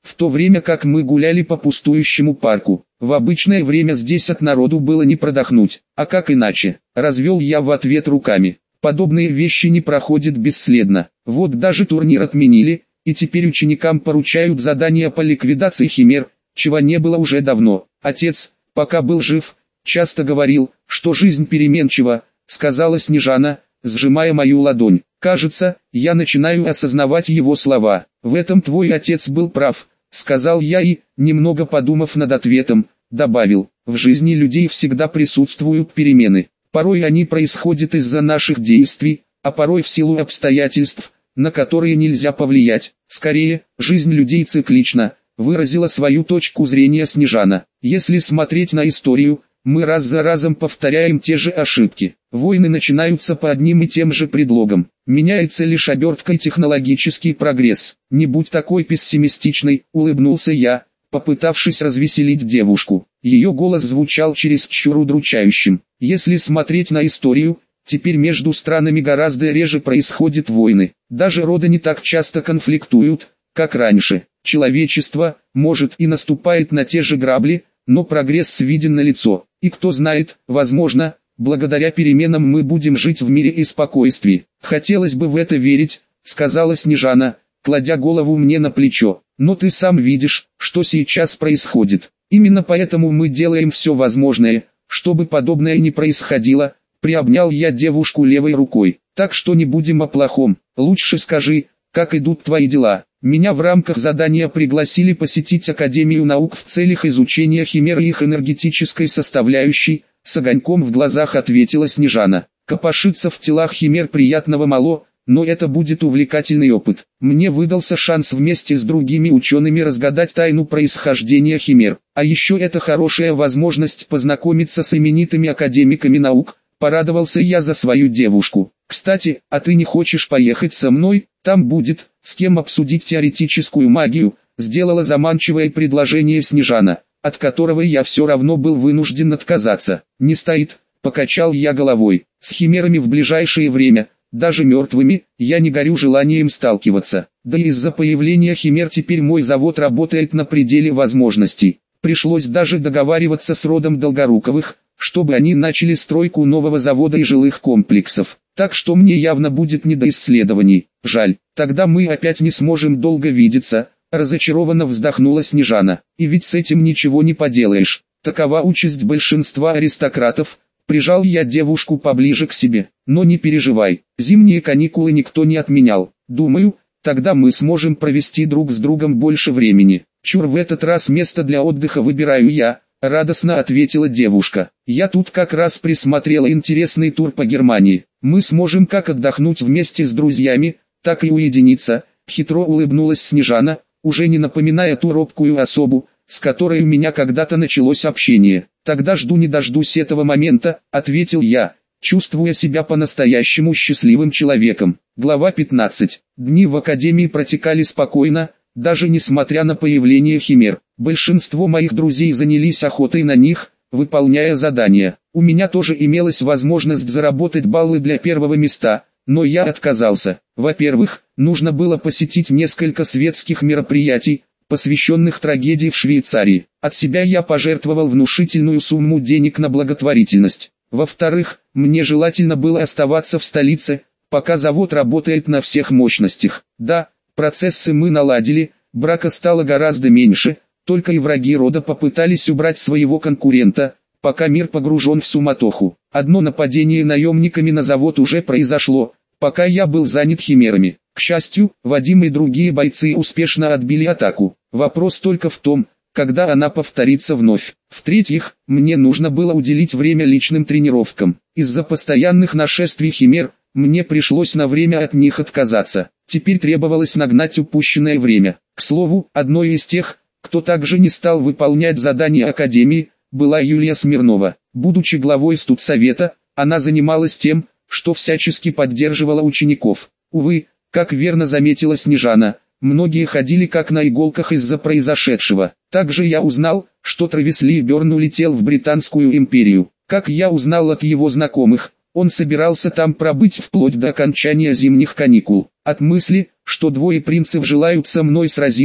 A: в то время как мы гуляли по пустующему парку. В обычное время здесь от народу было не продохнуть, а как иначе? Развел я в ответ руками. Подобные вещи не проходят бесследно. Вот даже турнир отменили, и теперь ученикам поручают задания по ликвидации химер, чего не было уже давно. Отец, пока был жив, часто говорил, что жизнь переменчива, сказала Снежана, сжимая мою ладонь. Кажется, я начинаю осознавать его слова. В этом твой отец был прав, сказал я и, немного подумав над ответом, добавил, в жизни людей всегда присутствуют перемены. Порой они происходят из-за наших действий, а порой в силу обстоятельств, на которые нельзя повлиять. Скорее, жизнь людей циклична, выразила свою точку зрения Снежана. Если смотреть на историю, мы раз за разом повторяем те же ошибки. Войны начинаются по одним и тем же предлогам. Меняется лишь обертка и технологический прогресс. Не будь такой пессимистичной, улыбнулся я, попытавшись развеселить девушку. Ее голос звучал чересчур удручающим. Если смотреть на историю, теперь между странами гораздо реже происходят войны. Даже роды не так часто конфликтуют, как раньше. Человечество, может, и наступает на те же грабли, но прогресс виден налицо. И кто знает, возможно, благодаря переменам мы будем жить в мире и спокойствии. Хотелось бы в это верить, сказала Снежана, кладя голову мне на плечо. Но ты сам видишь, что сейчас происходит. Именно поэтому мы делаем все возможное, чтобы подобное не происходило. Приобнял я девушку левой рукой. Так что не будем о плохом. Лучше скажи, как идут твои дела. Меня в рамках задания пригласили посетить Академию наук в целях изучения химер и их энергетической составляющей. С огоньком в глазах ответила Снежана. Копошиться в телах химер приятного мало, но это будет увлекательный опыт. Мне выдался шанс вместе с другими учеными разгадать тайну происхождения химер. А еще это хорошая возможность познакомиться с именитыми академиками наук. Порадовался я за свою девушку. Кстати, а ты не хочешь поехать со мной? Там будет, с кем обсудить теоретическую магию, сделала заманчивое предложение Снежана, от которого я все равно был вынужден отказаться. Не стоит, покачал я головой. С химерами в ближайшее время, даже мертвыми, я не горю желанием сталкиваться. Да и из-за появления химер теперь мой завод работает на пределе возможностей. Пришлось даже договариваться с родом Долгоруковых, чтобы они начали стройку нового завода и жилых комплексов. Так что мне явно будет не до исследований. Жаль, тогда мы опять не сможем долго видеться, разочарованно вздохнула Снежана. И ведь с этим ничего не поделаешь. Такова участь большинства аристократов. Прижал я девушку поближе к себе. Но не переживай, зимние каникулы никто не отменял. Думаю, тогда мы сможем провести друг с другом больше времени. Чур, в этот раз место для отдыха выбираю я, радостно ответила девушка. Я тут как раз присмотрела интересный тур по Германии. Мы сможем как отдохнуть вместе с друзьями, так и уединиться. Хитро улыбнулась Снежана, уже не напоминая ту робкую особу, с которой у меня когда-то началось общение. Тогда жду не дождусь этого момента, ответил я, чувствуя себя по-настоящему счастливым человеком. Глава пятнадцать. Дни в академии протекали спокойно, даже несмотря на появление химер. Большинство моих друзей занялись охотой на них, выполняя задания. У меня тоже имелась возможность заработать баллы для первого места, но я отказался. Во-первых, нужно было посетить несколько светских мероприятий, посвященных трагедии в Швейцарии. От себя я пожертвовал внушительную сумму денег на благотворительность. Во-вторых, мне желательно было оставаться в столице, пока завод работает на всех мощностях. Да, процессы мы наладили, брака стало гораздо меньше, только и враги рода попытались убрать своего конкурента, пока мир погружен в суматоху. Одно нападение наемниками на завод уже произошло, пока я был занят химерами. К счастью, Вадим и другие бойцы успешно отбили атаку. Вопрос только в том, когда она повторится вновь. В-третьих, мне нужно было уделить время личным тренировкам. Из-за постоянных нашествий химер, мне пришлось на время от них отказаться. Теперь требовалось нагнать упущенное время. К слову, одной из тех, кто также не стал выполнять задания Академии, была Юлия Смирнова. Будучи главой студсовета, она занималась тем, что всячески поддерживала учеников. Увы, как верно заметила Снежана, многие ходили как на иголках из-за произошедшего. Также я узнал, что Трэвис Либерн улетел в Британскую империю. Как я узнал от его знакомых, он собирался там пробыть вплоть до окончания зимних каникул. От мысли, что двое принцев желают со мной сразиться,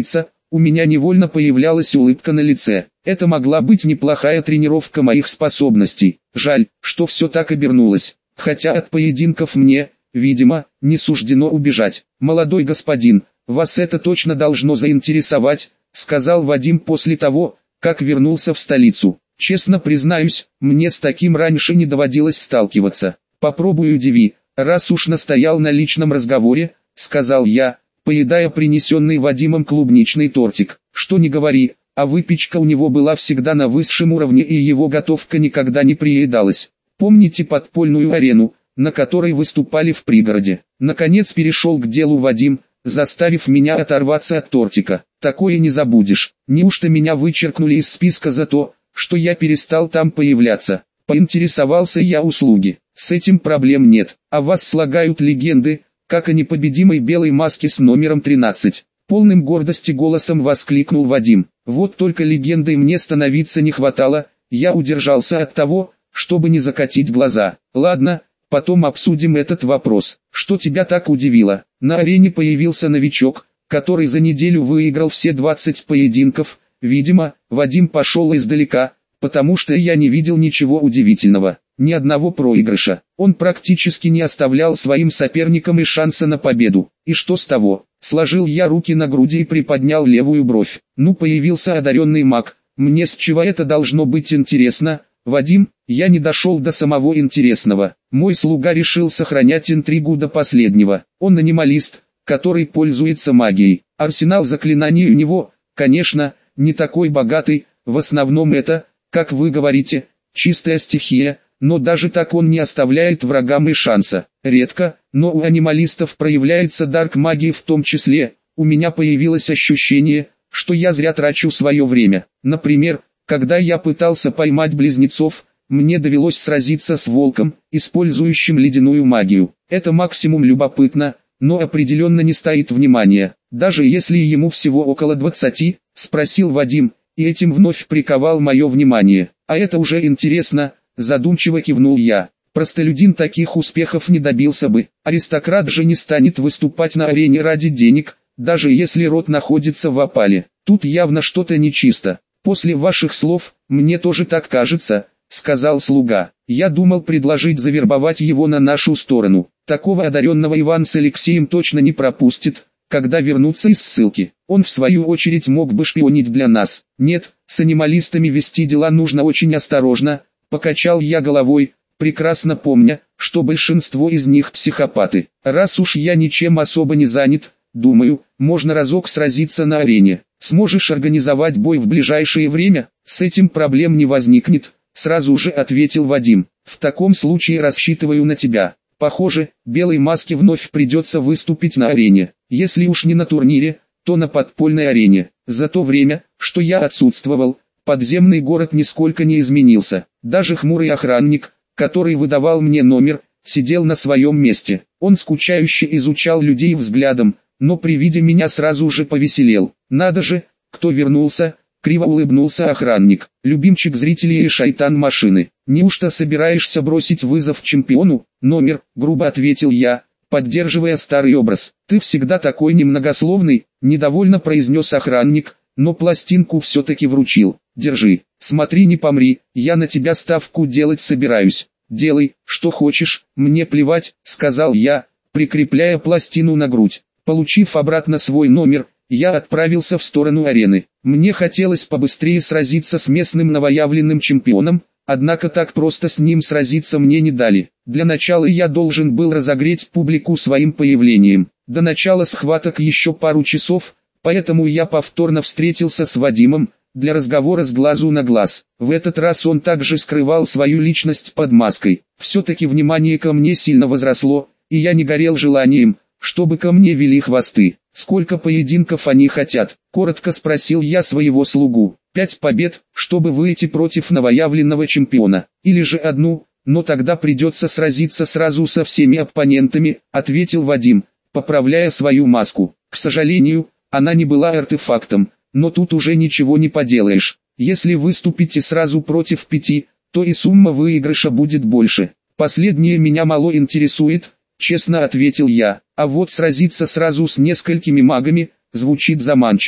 A: у меня невольно появлялась улыбка на лице. Это могла быть неплохая тренировка моих способностей. Жаль, что все так обернулось. Хотя от поединков мне, видимо, не суждено убежать. «Молодой господин, вас это точно должно заинтересовать», — сказал Вадим после того, как вернулся в столицу. «Честно признаюсь, мне с таким раньше не доводилось сталкиваться. Попробуй удиви, раз уж настоял на личном разговоре», — сказал я, поедая принесенный Вадимом клубничный тортик. Что ни говори, а выпечка у него была всегда на высшем уровне и его готовка никогда не приедалась. Помните подпольную арену, на которой выступали в пригороде? Наконец перешел к делу Вадим, заставив меня оторваться от тортика. Такое не забудешь. Неужто меня вычеркнули из списка за то, что я перестал там появляться? Поинтересовался я услуги. С этим проблем нет. А вас слагают легенды, как о непобедимой белой маске с номером тринадцать. Полным гордости голосом воскликнул Вадим. Вот только легендой мне становиться не хватало, я удержался от того, чтобы не закатить глаза. Ладно, потом обсудим этот вопрос. Что тебя так удивило? На арене появился новичок, который за неделю выиграл все двадцать поединков. Видимо, Вадим пошел издалека, потому что я не видел ничего удивительного. Ни одного проигрыша. Он практически не оставлял своим соперникам и шанса на победу. И что с того? Сложил я руки на груди и приподнял левую бровь. Ну, появился одаренный маг. Мне с чего это должно быть интересно? Вадим, я не дошел до самого интересного. Мой слуга решил сохранять интригу до последнего. Он анималист, который пользуется магией. Арсенал заклинаний у него, конечно, не такой богатый. В основном это, как вы говорите, чистая стихия. Но даже так он не оставляет врагам и шанса. Редко, но у анималистов проявляется дар к магии в том числе. У меня появилось ощущение, что я зря трачу свое время. Например, когда я пытался поймать близнецов, мне довелось сразиться с волком, использующим ледяную магию. Это максимум любопытно, но определенно не стоит внимания. Даже если ему всего около двадцати, спросил Вадим, и этим вновь приковал мое внимание. А это уже интересно. Задумчиво кивнул я. Простолюдин таких успехов не добился бы. Аристократ же не станет выступать на арене ради денег, даже если род находится в опале. Тут явно что-то нечисто. После ваших слов, мне тоже так кажется, сказал слуга. Я думал предложить завербовать его на нашу сторону. Такого одаренного Иван с Алексеем точно не пропустит, когда вернутся из ссылки. Он в свою очередь мог бы шпионить для нас. Нет, с анималистами вести дела нужно очень осторожно. Покачал я головой, прекрасно помня, что большинство из них психопаты. Раз уж я ничем особо не занят, думаю, можно разок сразиться на арене. Сможешь организовать бой в ближайшее время? С этим проблем не возникнет, сразу же ответил Вадим. В таком случае рассчитываю на тебя. Похоже, белой маске вновь придется выступить на арене. Если уж не на турнире, то на подпольной арене. За то время, что я отсутствовал, подземный город нисколько не изменился. Даже хмурый охранник, который выдавал мне номер, сидел на своем месте. Он скучающе изучал людей взглядом, но при виде меня сразу же повеселел. Надо же, кто вернулся, криво улыбнулся охранник. Любимчик зрителей и шайтан машины. Неужто собираешься бросить вызов чемпиону? Номер, грубо ответил я, поддерживая старый образ. Ты всегда такой немногословный, недовольно произнес охранник, но пластинку все-таки вручил. Держи, смотри не помри, я на тебя ставку делать собираюсь. Делай, что хочешь, мне плевать, сказал я, прикрепляя пластину на грудь. Получив обратно свой номер, я отправился в сторону арены. Мне хотелось побыстрее сразиться с местным новоявленным чемпионом, однако так просто с ним сразиться мне не дали. Для начала я должен был разогреть публику своим появлением. До начала схваток еще пару часов, поэтому я повторно встретился с Вадимом, для разговора с глазу на глаз. В этот раз он также скрывал свою личность под маской. Все-таки внимание ко мне сильно возросло, и я не горел желанием, чтобы ко мне вели хвосты. Сколько поединков они хотят? Коротко спросил я своего слугу. Пять побед, чтобы выйти против новоявленного чемпиона. Или же одну, но тогда придется сразиться сразу со всеми оппонентами, ответил Вадим, поправляя свою маску. К сожалению, она не была артефактом. Но тут уже ничего не поделаешь. Если выступите сразу против пяти, то и сумма выигрыша будет больше. Последнее меня мало интересует, честно ответил я. А вот сразиться сразу с несколькими магами, звучит заманчиво.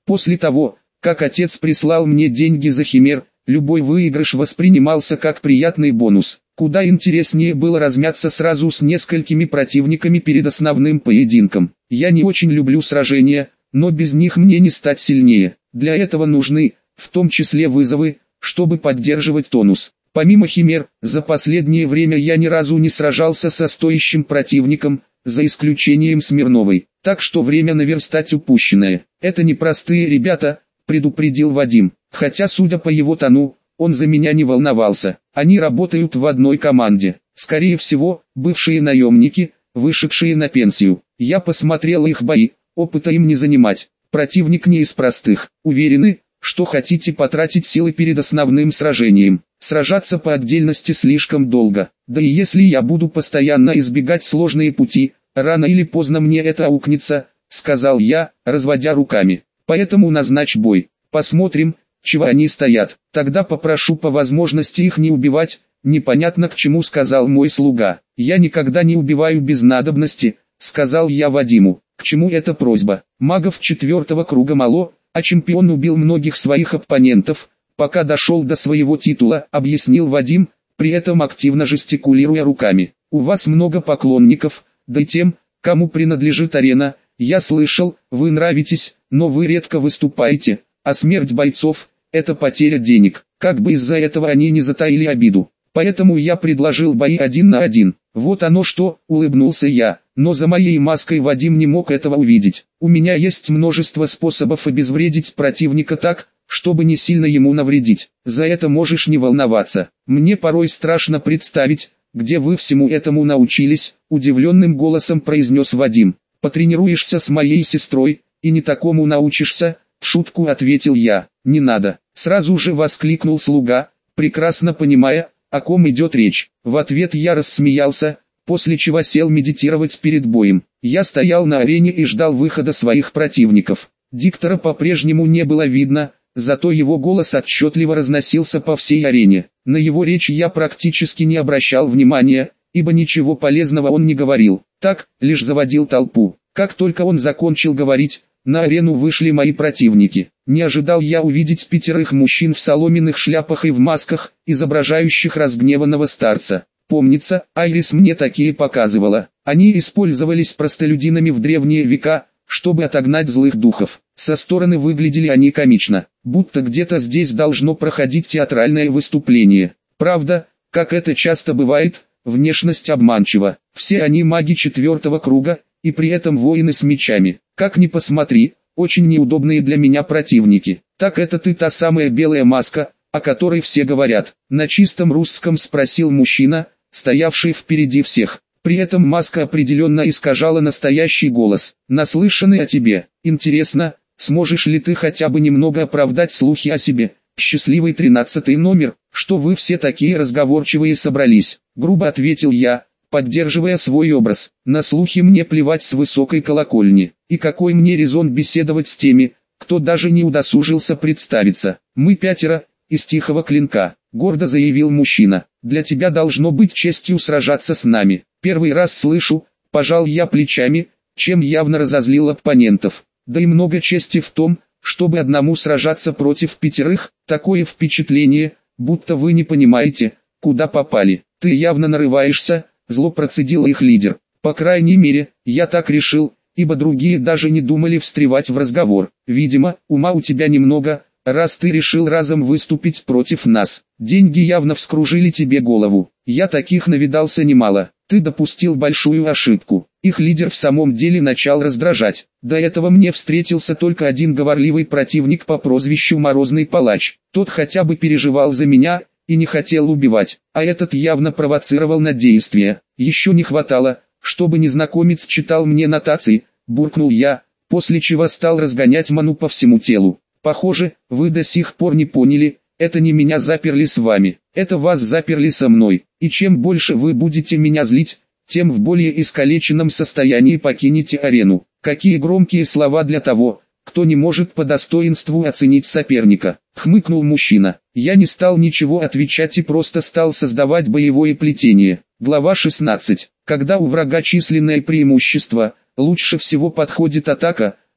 A: После того, как отец прислал мне деньги за химер, любой выигрыш воспринимался как приятный бонус. Куда интереснее было размяться сразу с несколькими противниками перед основным поединком. Я не очень люблю сражения, но без них мне не стать сильнее. Для этого нужны, в том числе вызовы, чтобы поддерживать тонус. Помимо химер, за последнее время я ни разу не сражался со стоящим противником, за исключением Смирновой. Так что время наверстать упущенное. Это непростые ребята, предупредил Вадим. Хотя, судя по его тону, он за меня не волновался. Они работают в одной команде. Скорее всего, бывшие наемники, вышедшие на пенсию. Я посмотрел их бои, опыта им не занимать. Противник не из простых. Уверены, что хотите потратить силы перед основным сражением. Сражаться по отдельности слишком долго. Да и если я буду постоянно избегать сложные пути, рано или поздно мне это аукнется, сказал я, разводя руками. Поэтому назначь бой. Посмотрим, чего они стоят. Тогда попрошу по возможности их не убивать. Непонятно к чему, сказал мой слуга. Я никогда не убиваю без надобности, сказал я Вадиму. К чему эта просьба? Магов четвертого круга мало, а чемпион убил многих своих оппонентов, пока дошел до своего титула, объяснил Вадим, при этом активно жестикулируя руками. У вас много поклонников, да и тем, кому принадлежит арена, я слышал, вы нравитесь, но вы редко выступаете, а смерть бойцов – это потеря денег, как бы из-за этого они не затаили обиду. Поэтому я предложил бои один на один. Вот оно что, улыбнулся я, но за моей маской Вадим не мог этого увидеть. У меня есть множество способов обезвредить противника так, чтобы не сильно ему навредить. За это можешь не волноваться. Мне порой страшно представить, где вы всему этому научились, удивленным голосом произнес Вадим. Потренируешься с моей сестрой, и не такому научишься, в шутку ответил я. Не надо, сразу же воскликнул слуга, прекрасно понимая, о ком идет речь. В ответ я рассмеялся, после чего сел медитировать перед боем. Я стоял на арене и ждал выхода своих противников. Диктора по-прежнему не было видно, зато его голос отчетливо разносился по всей арене. На его речь я практически не обращал внимания, ибо ничего полезного он не говорил, так, лишь заводил толпу. Как только он закончил говорить, на арену вышли мои противники. Не ожидал я увидеть пятерых мужчин в соломенных шляпах и в масках, изображающих разгневанного старца. Помнится, Айрис мне такие показывала. Они использовались простолюдинами в древние века, чтобы отогнать злых духов. Со стороны выглядели они комично, будто где-то здесь должно проходить театральное выступление. Правда, как это часто бывает, внешность обманчива. Все они маги четвертого круга, и при этом воины с мечами. Как ни посмотри, очень неудобные для меня противники. Так это ты та самая белая маска, о которой все говорят? На чистом русском спросил мужчина, стоявший впереди всех. При этом маска определенно искажала настоящий голос. Наслышаны о тебе. Интересно, сможешь ли ты хотя бы немного оправдать слухи о себе? Счастливый тринадцатый номер, что вы все такие разговорчивые собрались? Грубо ответил я, поддерживая свой образ. На слухи мне плевать с высокой колокольни. И какой мне резон беседовать с теми, кто даже не удосужился представиться? Мы пятеро, из тихого клинка, гордо заявил мужчина. Для тебя должно быть честью сражаться с нами. Первый раз слышу, пожал я плечами, чем явно разозлил оппонентов. Да и много чести в том, чтобы одному сражаться против пятерых. Такое впечатление, будто вы не понимаете, куда попали. Ты явно нарываешься, зло процедил их лидер. По крайней мере, я так решил, ибо другие даже не думали встревать в разговор. Видимо, ума у тебя немного, раз ты решил разом выступить против нас. Деньги явно вскружили тебе голову. Я таких навидался немало. Ты допустил большую ошибку. Их лидер в самом деле начал раздражать. До этого мне встретился только один говорливый противник по прозвищу Морозный Палач. Тот хотя бы переживал за меня и не хотел убивать, а этот явно провоцировал на действия. Еще не хватало, чтобы незнакомец читал мне нотации, буркнул я, после чего стал разгонять ману по всему телу. Похоже, вы до сих пор не поняли, это не меня заперли с вами, это вас заперли со мной, и чем больше вы будете меня злить, тем в более искалеченном состоянии покинете арену. Какие громкие слова для того, кто не может по достоинству оценить соперника, хмыкнул мужчина. Я не стал ничего отвечать и просто стал создавать боевое плетение. Глава шестнадцать. Когда у врага численное преимущество, лучше всего подходит атака,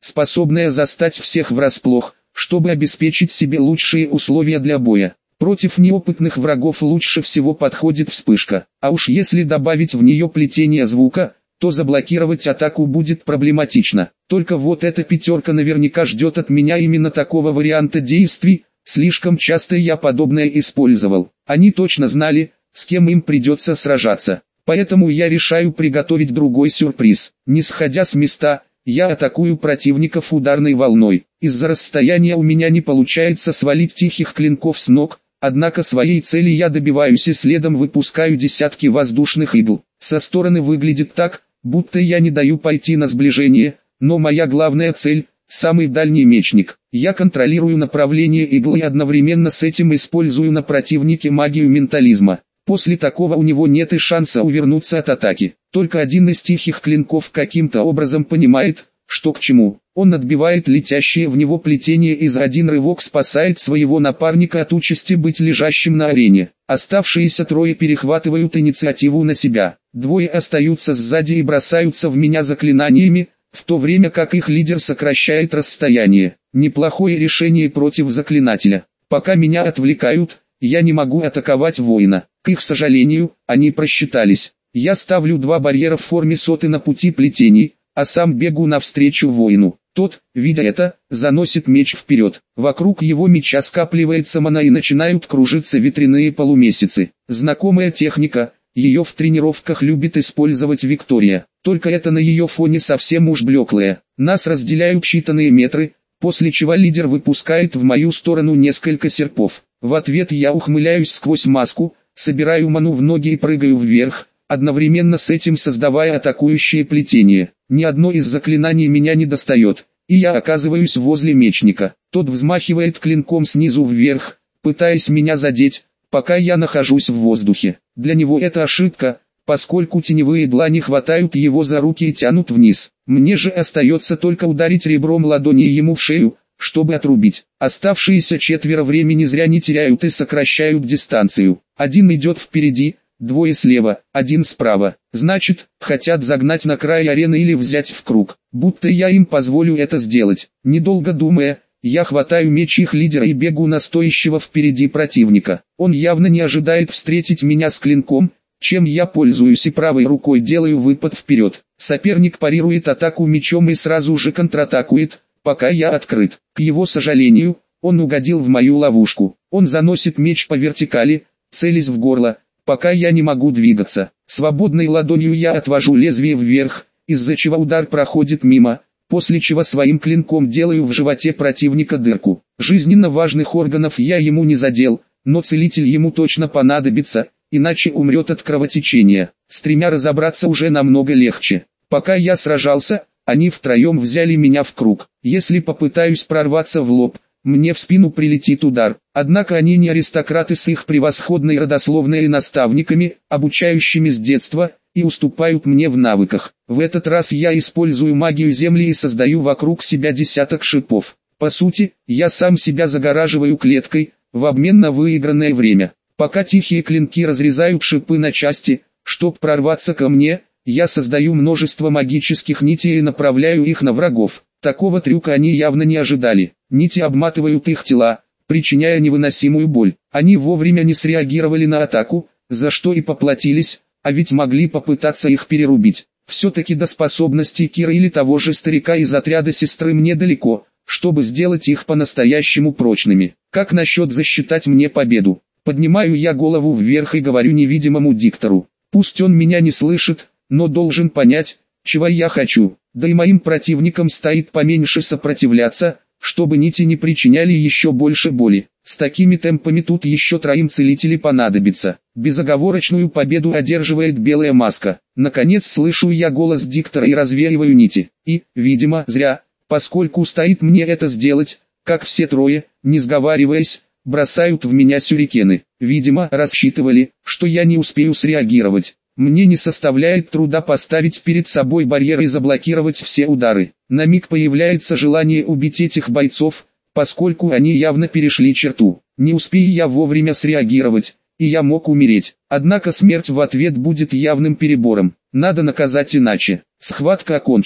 A: способная застать всех врасплох, чтобы обеспечить себе лучшие условия для боя. Против неопытных врагов лучше всего подходит вспышка, а уж если добавить в нее плетение звука, то заблокировать атаку будет проблематично. Только вот эта пятерка наверняка ждет от меня именно такого варианта действий, слишком часто я подобное использовал. Они точно знали, с кем им придется сражаться, поэтому я решаю приготовить другой сюрприз. Не сходя с места, я атакую противников ударной волной. Из-за расстояния у меня не получается свалить тихих клинков с ног, однако своей цели я добиваюсь и следом выпускаю десятки воздушных игл. Со стороны выглядит так, будто я не даю пойти на сближение, но моя главная цель – самый дальний мечник. Я контролирую направление игл и одновременно с этим использую на противнике магию ментализма. После такого у него нет и шанса увернуться от атаки. Только один из тихих клинков каким-то образом понимает, что к чему. Он отбивает летящее в него плетение и за один рывок спасает своего напарника от участи быть лежащим на арене. Оставшиеся трое перехватывают инициативу на себя. Двое остаются сзади и бросаются в меня заклинаниями, в то время как их лидер сокращает расстояние. Неплохое решение против заклинателя. Пока меня отвлекают, я не могу атаковать воина. К их сожалению, они просчитались. Я ставлю два барьера в форме соты на пути плетений, а сам бегу навстречу воину. Тот, видя это, заносит меч вперед. Вокруг его меча скапливается мана и начинают кружиться ветряные полумесяцы. Знакомая техника, ее в тренировках любит использовать Виктория. Только это на ее фоне совсем уж блеклое. Нас разделяют считанные метры, после чего лидер выпускает в мою сторону несколько серпов. В ответ я ухмыляюсь сквозь маску, собираю ману в ноги и прыгаю вверх, одновременно с этим создавая атакующее плетение. Ни одно из заклинаний меня не достает, и я оказываюсь возле мечника. Тот взмахивает клинком снизу вверх, пытаясь меня задеть, пока я нахожусь в воздухе. Для него это ошибка, поскольку теневые длани хватают его за руки и тянут вниз. Мне же остается только ударить ребром ладони ему в шею, чтобы отрубить. Оставшиеся четверо времени зря не теряют и сокращают дистанцию. Один идет впереди, двое слева, один справа. Значит, хотят загнать на край арены или взять в круг. Будто я им позволю это сделать. Недолго думая, я хватаю меч их лидера и бегу на стоящего впереди противника. Он явно не ожидает встретить меня с клинком, чем я пользуюсь и правой рукой делаю выпад вперед. Соперник парирует атаку мечом и сразу же контратакует, пока я открыт. К его сожалению, он угодил в мою ловушку. Он заносит меч по вертикали, целясь в горло, пока я не могу двигаться. Свободной ладонью я отвожу лезвие вверх, из-за чего удар проходит мимо, после чего своим клинком делаю в животе противника дырку. Жизненно важных органов я ему не задел, но целитель ему точно понадобится, иначе умрет от кровотечения. С тремя разобраться уже намного легче. Пока я сражался, они втроем взяли меня в круг. Если попытаюсь прорваться в лоб, мне в спину прилетит удар. Однако они не аристократы с их превосходной родословной и наставниками, обучающими с детства, и уступают мне в навыках. В этот раз я использую магию земли и создаю вокруг себя десяток шипов. По сути, я сам себя загораживаю клеткой, в обмен на выигранное время. Пока тихие клинки разрезают шипы на части, чтоб прорваться ко мне, я создаю множество магических нитей и направляю их на врагов. Такого трюка они явно не ожидали. Нити обматывают их тела, причиняя невыносимую боль. Они вовремя не среагировали на атаку, за что и поплатились, а ведь могли попытаться их перерубить. Все-таки до способностей Кира или того же старика из отряда сестры мне далеко, чтобы сделать их по-настоящему прочными. Как насчет засчитать мне победу? Поднимаю я голову вверх и говорю невидимому диктору. Пусть он меня не слышит, но должен понять, чего я хочу. Да и моим противникам стоит поменьше сопротивляться, чтобы нити не причиняли еще больше боли. С такими темпами тут еще троим целителей понадобится. Безоговорочную победу одерживает белая маска. Наконец слышу я голос диктора и развеиваю нити. И, видимо, зря, поскольку стоит мне это сделать, как все трое, не сговариваясь, бросают в меня сюрикены. Видимо, рассчитывали, что я не успею среагировать. Мне не составляет труда поставить перед собой барьер и заблокировать все удары. На миг появляется желание убить этих бойцов, поскольку они явно перешли черту. Не успею я вовремя среагировать, и я мог умереть. Однако смерть в ответ будет явным перебором. Надо наказать иначе. Схватка окончена.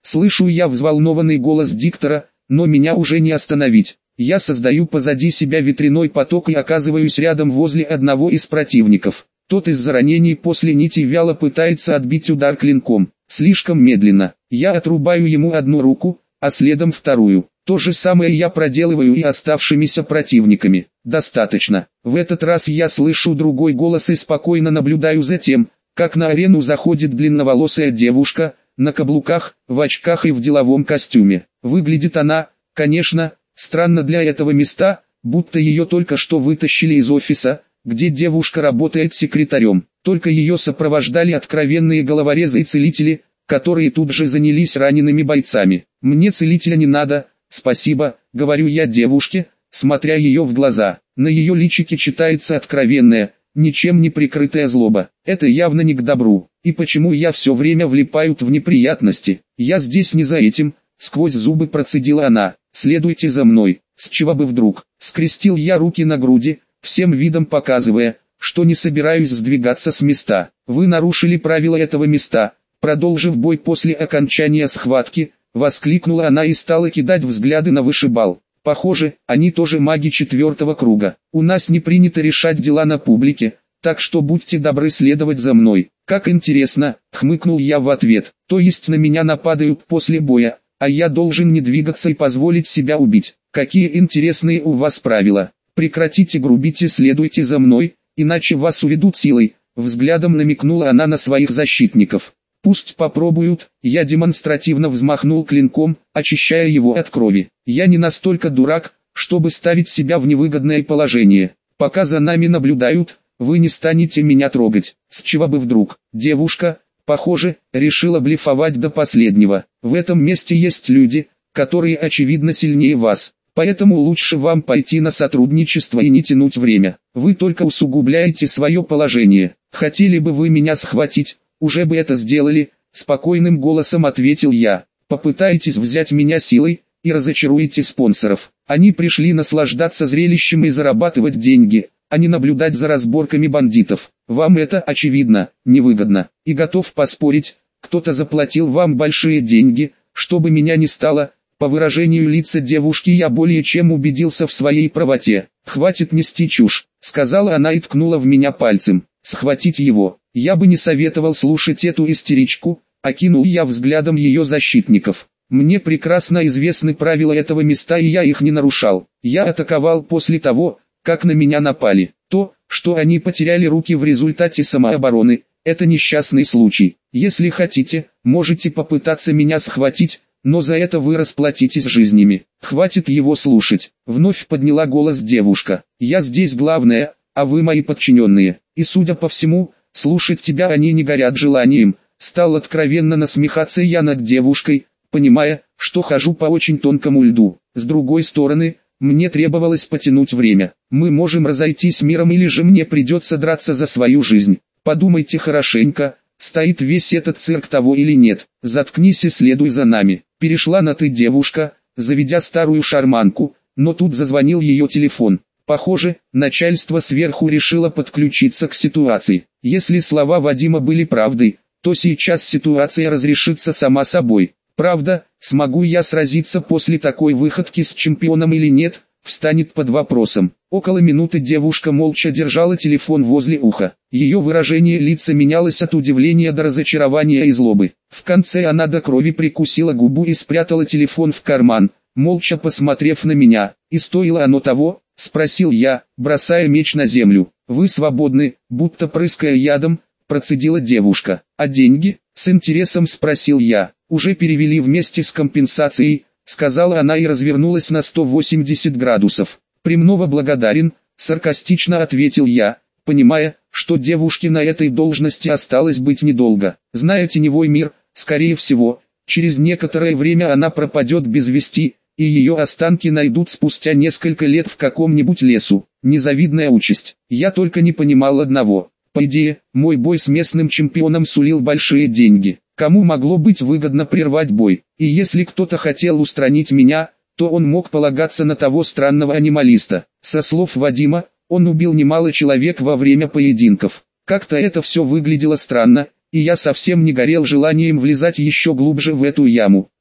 A: Слышу я взволнованный голос диктора, но меня уже не остановить. Я создаю позади себя ветряной поток и оказываюсь рядом возле одного из противников. Тот из-за ранений после нити вяло пытается отбить удар клинком. Слишком медленно. Я отрубаю ему одну руку, а следом вторую. То же самое я проделываю и оставшимися противниками. Достаточно. В этот раз я слышу другой голос и спокойно наблюдаю за тем, как на арену заходит длинноволосая девушка, на каблуках, в очках и в деловом костюме. Выглядит она, конечно, странно для этого места, будто ее только что вытащили из офиса, где девушка работает секретарем. Только ее сопровождали откровенные головорезы и целители, которые тут же занялись ранеными бойцами. «Мне целителя не надо, спасибо», — говорю я девушке, смотря ее в глаза. На ее личике читается откровенная, ничем не прикрытая злоба. Это явно не к добру. И почему я все время влипаю в неприятности? Я здесь не за этим, сквозь зубы процедила она. «Следуйте за мной». С чего бы вдруг? Скрестил я руки на груди, всем видом показывая, что не собираюсь сдвигаться с места. «Вы нарушили правила этого места», продолжив бой после окончания схватки, воскликнула она и стала кидать взгляды на вышибал. «Похоже, они тоже маги четвертого круга. У нас не принято решать дела на публике, так что будьте добры следовать за мной». «Как интересно», — хмыкнул я в ответ. «То есть на меня нападают после боя, а я должен не двигаться и позволить себя убить? Какие интересные у вас правила. Прекратите грубить и следуйте за мной, иначе вас уведут силой», — взглядом намекнула она на своих защитников. «Пусть попробуют», — я демонстративно взмахнул клинком, очищая его от крови. «Я не настолько дурак, чтобы ставить себя в невыгодное положение. Пока за нами наблюдают, вы не станете меня трогать». С чего бы вдруг? Девушка, похоже, решила блефовать до последнего. «В этом месте есть люди, которые очевидно сильнее вас. Поэтому лучше вам пойти на сотрудничество и не тянуть время. Вы только усугубляете свое положение. Хотели бы вы меня схватить, уже бы это сделали», — спокойным голосом ответил я. «Попытайтесь взять меня силой, и разочаруете спонсоров. Они пришли наслаждаться зрелищем и зарабатывать деньги, а не наблюдать за разборками бандитов. Вам это, очевидно, невыгодно. И готов поспорить, кто-то заплатил вам большие деньги, чтобы меня не стало». По выражению лица девушки я более чем убедился в своей правоте. «Хватит нести чушь», — сказала она и ткнула в меня пальцем. «Схватить его». Я бы не советовал слушать эту истеричку, окинул я взглядом ее защитников. Мне прекрасно известны правила этого места и я их не нарушал. Я атаковал после того, как на меня напали. То, что они потеряли руки в результате самообороны, это несчастный случай. Если хотите, можете попытаться меня схватить, но за это вы расплатитесь жизнями. Хватит его слушать. Вновь подняла голос девушка. «Я здесь главная, а вы мои подчиненные. И судя по всему, слушать тебя они не горят желанием». Стал откровенно насмехаться я над девушкой, понимая, что хожу по очень тонкому льду. С другой стороны, мне требовалось потянуть время. Мы можем разойтись миром или же мне придется драться за свою жизнь. Подумайте хорошенько, стоит весь этот цирк того или нет. Заткнись и следуй за нами. Перешла на «ты» девушка, заведя старую шарманку, но тут зазвонил ее телефон. Похоже, начальство сверху решило подключиться к ситуации. Если слова Вадима были правдой, то сейчас ситуация разрешится сама собой. Правда, смогу я сразиться после такой выходки с чемпионом или нет, встанет под вопросом. Около минуты девушка молча держала телефон возле уха. Ее выражение лица менялось от удивления до разочарования и злобы. В конце она до крови прикусила губу и спрятала телефон в карман, молча посмотрев на меня. «И стоило оно того?» — спросил я, бросая меч на землю. «Вы свободны», будто прыская ядом, процедила девушка. «А деньги?» — с интересом спросил я. «Уже перевели вместе с компенсацией», — сказала она и развернулась на сто восемьдесят градусов. «Премного благодарен», — саркастично ответил я, понимая, что девушке на этой должности осталось быть недолго. Зная теневой мир, скорее всего, через некоторое время она пропадет без вести, и ее останки найдут спустя несколько лет в каком-нибудь лесу. Незавидная участь. Я только не понимал одного. По идее, мой бой с местным чемпионом сулил большие деньги. Кому могло быть выгодно прервать бой? И если кто-то хотел устранить меня, то он мог полагаться на того странного анималиста. Со слов Вадима, он убил немало человек во время поединков. Как-то это все выглядело странно, и я совсем не горел желанием влезать еще глубже в эту яму.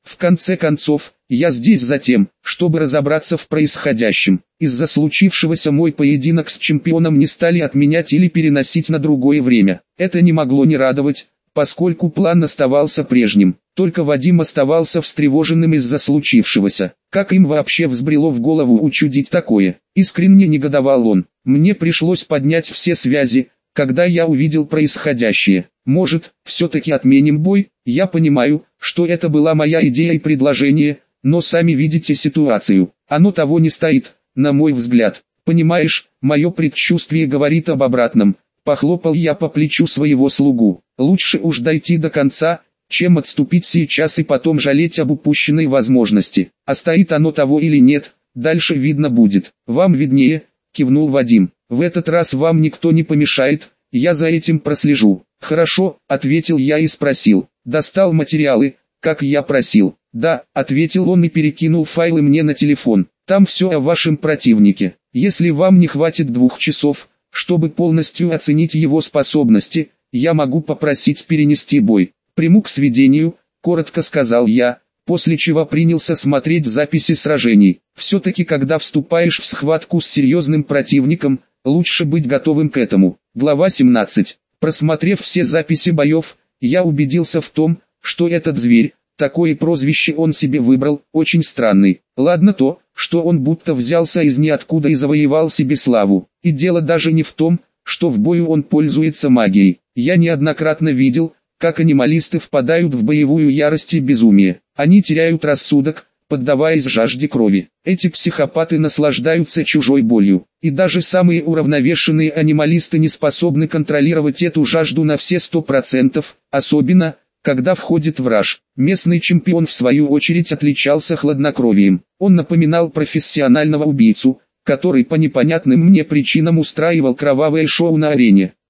A: В конце концов, я здесь за тем, чтобы разобраться в происходящем. Из-за случившегося мой поединок с чемпионом не стали отменять или переносить на другое время. Это не могло не радовать, поскольку план оставался прежним. Только Вадим оставался встревоженным из-за случившегося. Как им вообще взбрело в голову учудить такое? Искренне негодовал он. Мне пришлось поднять все связи, когда я увидел происходящее. Может, все-таки отменим бой? Я понимаю, что это была моя идея и предложение, но сами видите ситуацию. Оно того не стоит, на мой взгляд. Понимаешь, мое предчувствие говорит об обратном. Похлопал я по плечу своего слугу. Лучше уж дойти до конца, чем отступить сейчас и потом жалеть об упущенной возможности. А стоит оно того или нет, дальше видно будет. Вам виднее, кивнул Вадим. В этот раз вам никто не помешает, я за этим прослежу. Хорошо, ответил я и спросил. Достал материалы, как я просил. Да, ответил он и перекинул файлы мне на телефон. Там все о вашем противнике. Если вам не хватит двух часов, чтобы полностью оценить его способности, я могу попросить перенести бой. Приму к сведению, коротко сказал я, после чего принялся смотреть записи сражений. Все-таки когда вступаешь в схватку с серьезным противником, лучше быть готовым к этому. Глава семнадцать. Просмотрев все записи боев, я убедился в том, что этот зверь, такое прозвище он себе выбрал, очень странный. Ладно то, что он будто взялся из ниоткуда и завоевал себе славу. И дело даже не в том, что в бою он пользуется магией. Я неоднократно видел, как анималисты впадают в боевую ярость и безумие. Они теряют рассудок, поддаваясь жажде крови. Эти психопаты наслаждаются чужой болью. И даже самые уравновешенные анималисты не способны контролировать эту жажду на все сто процентов, особенно, когда входит враж. Местный чемпион в свою очередь отличался хладнокровием. Он напоминал профессионального убийцу, который по непонятным мне причинам устраивал кровавое шоу на арене.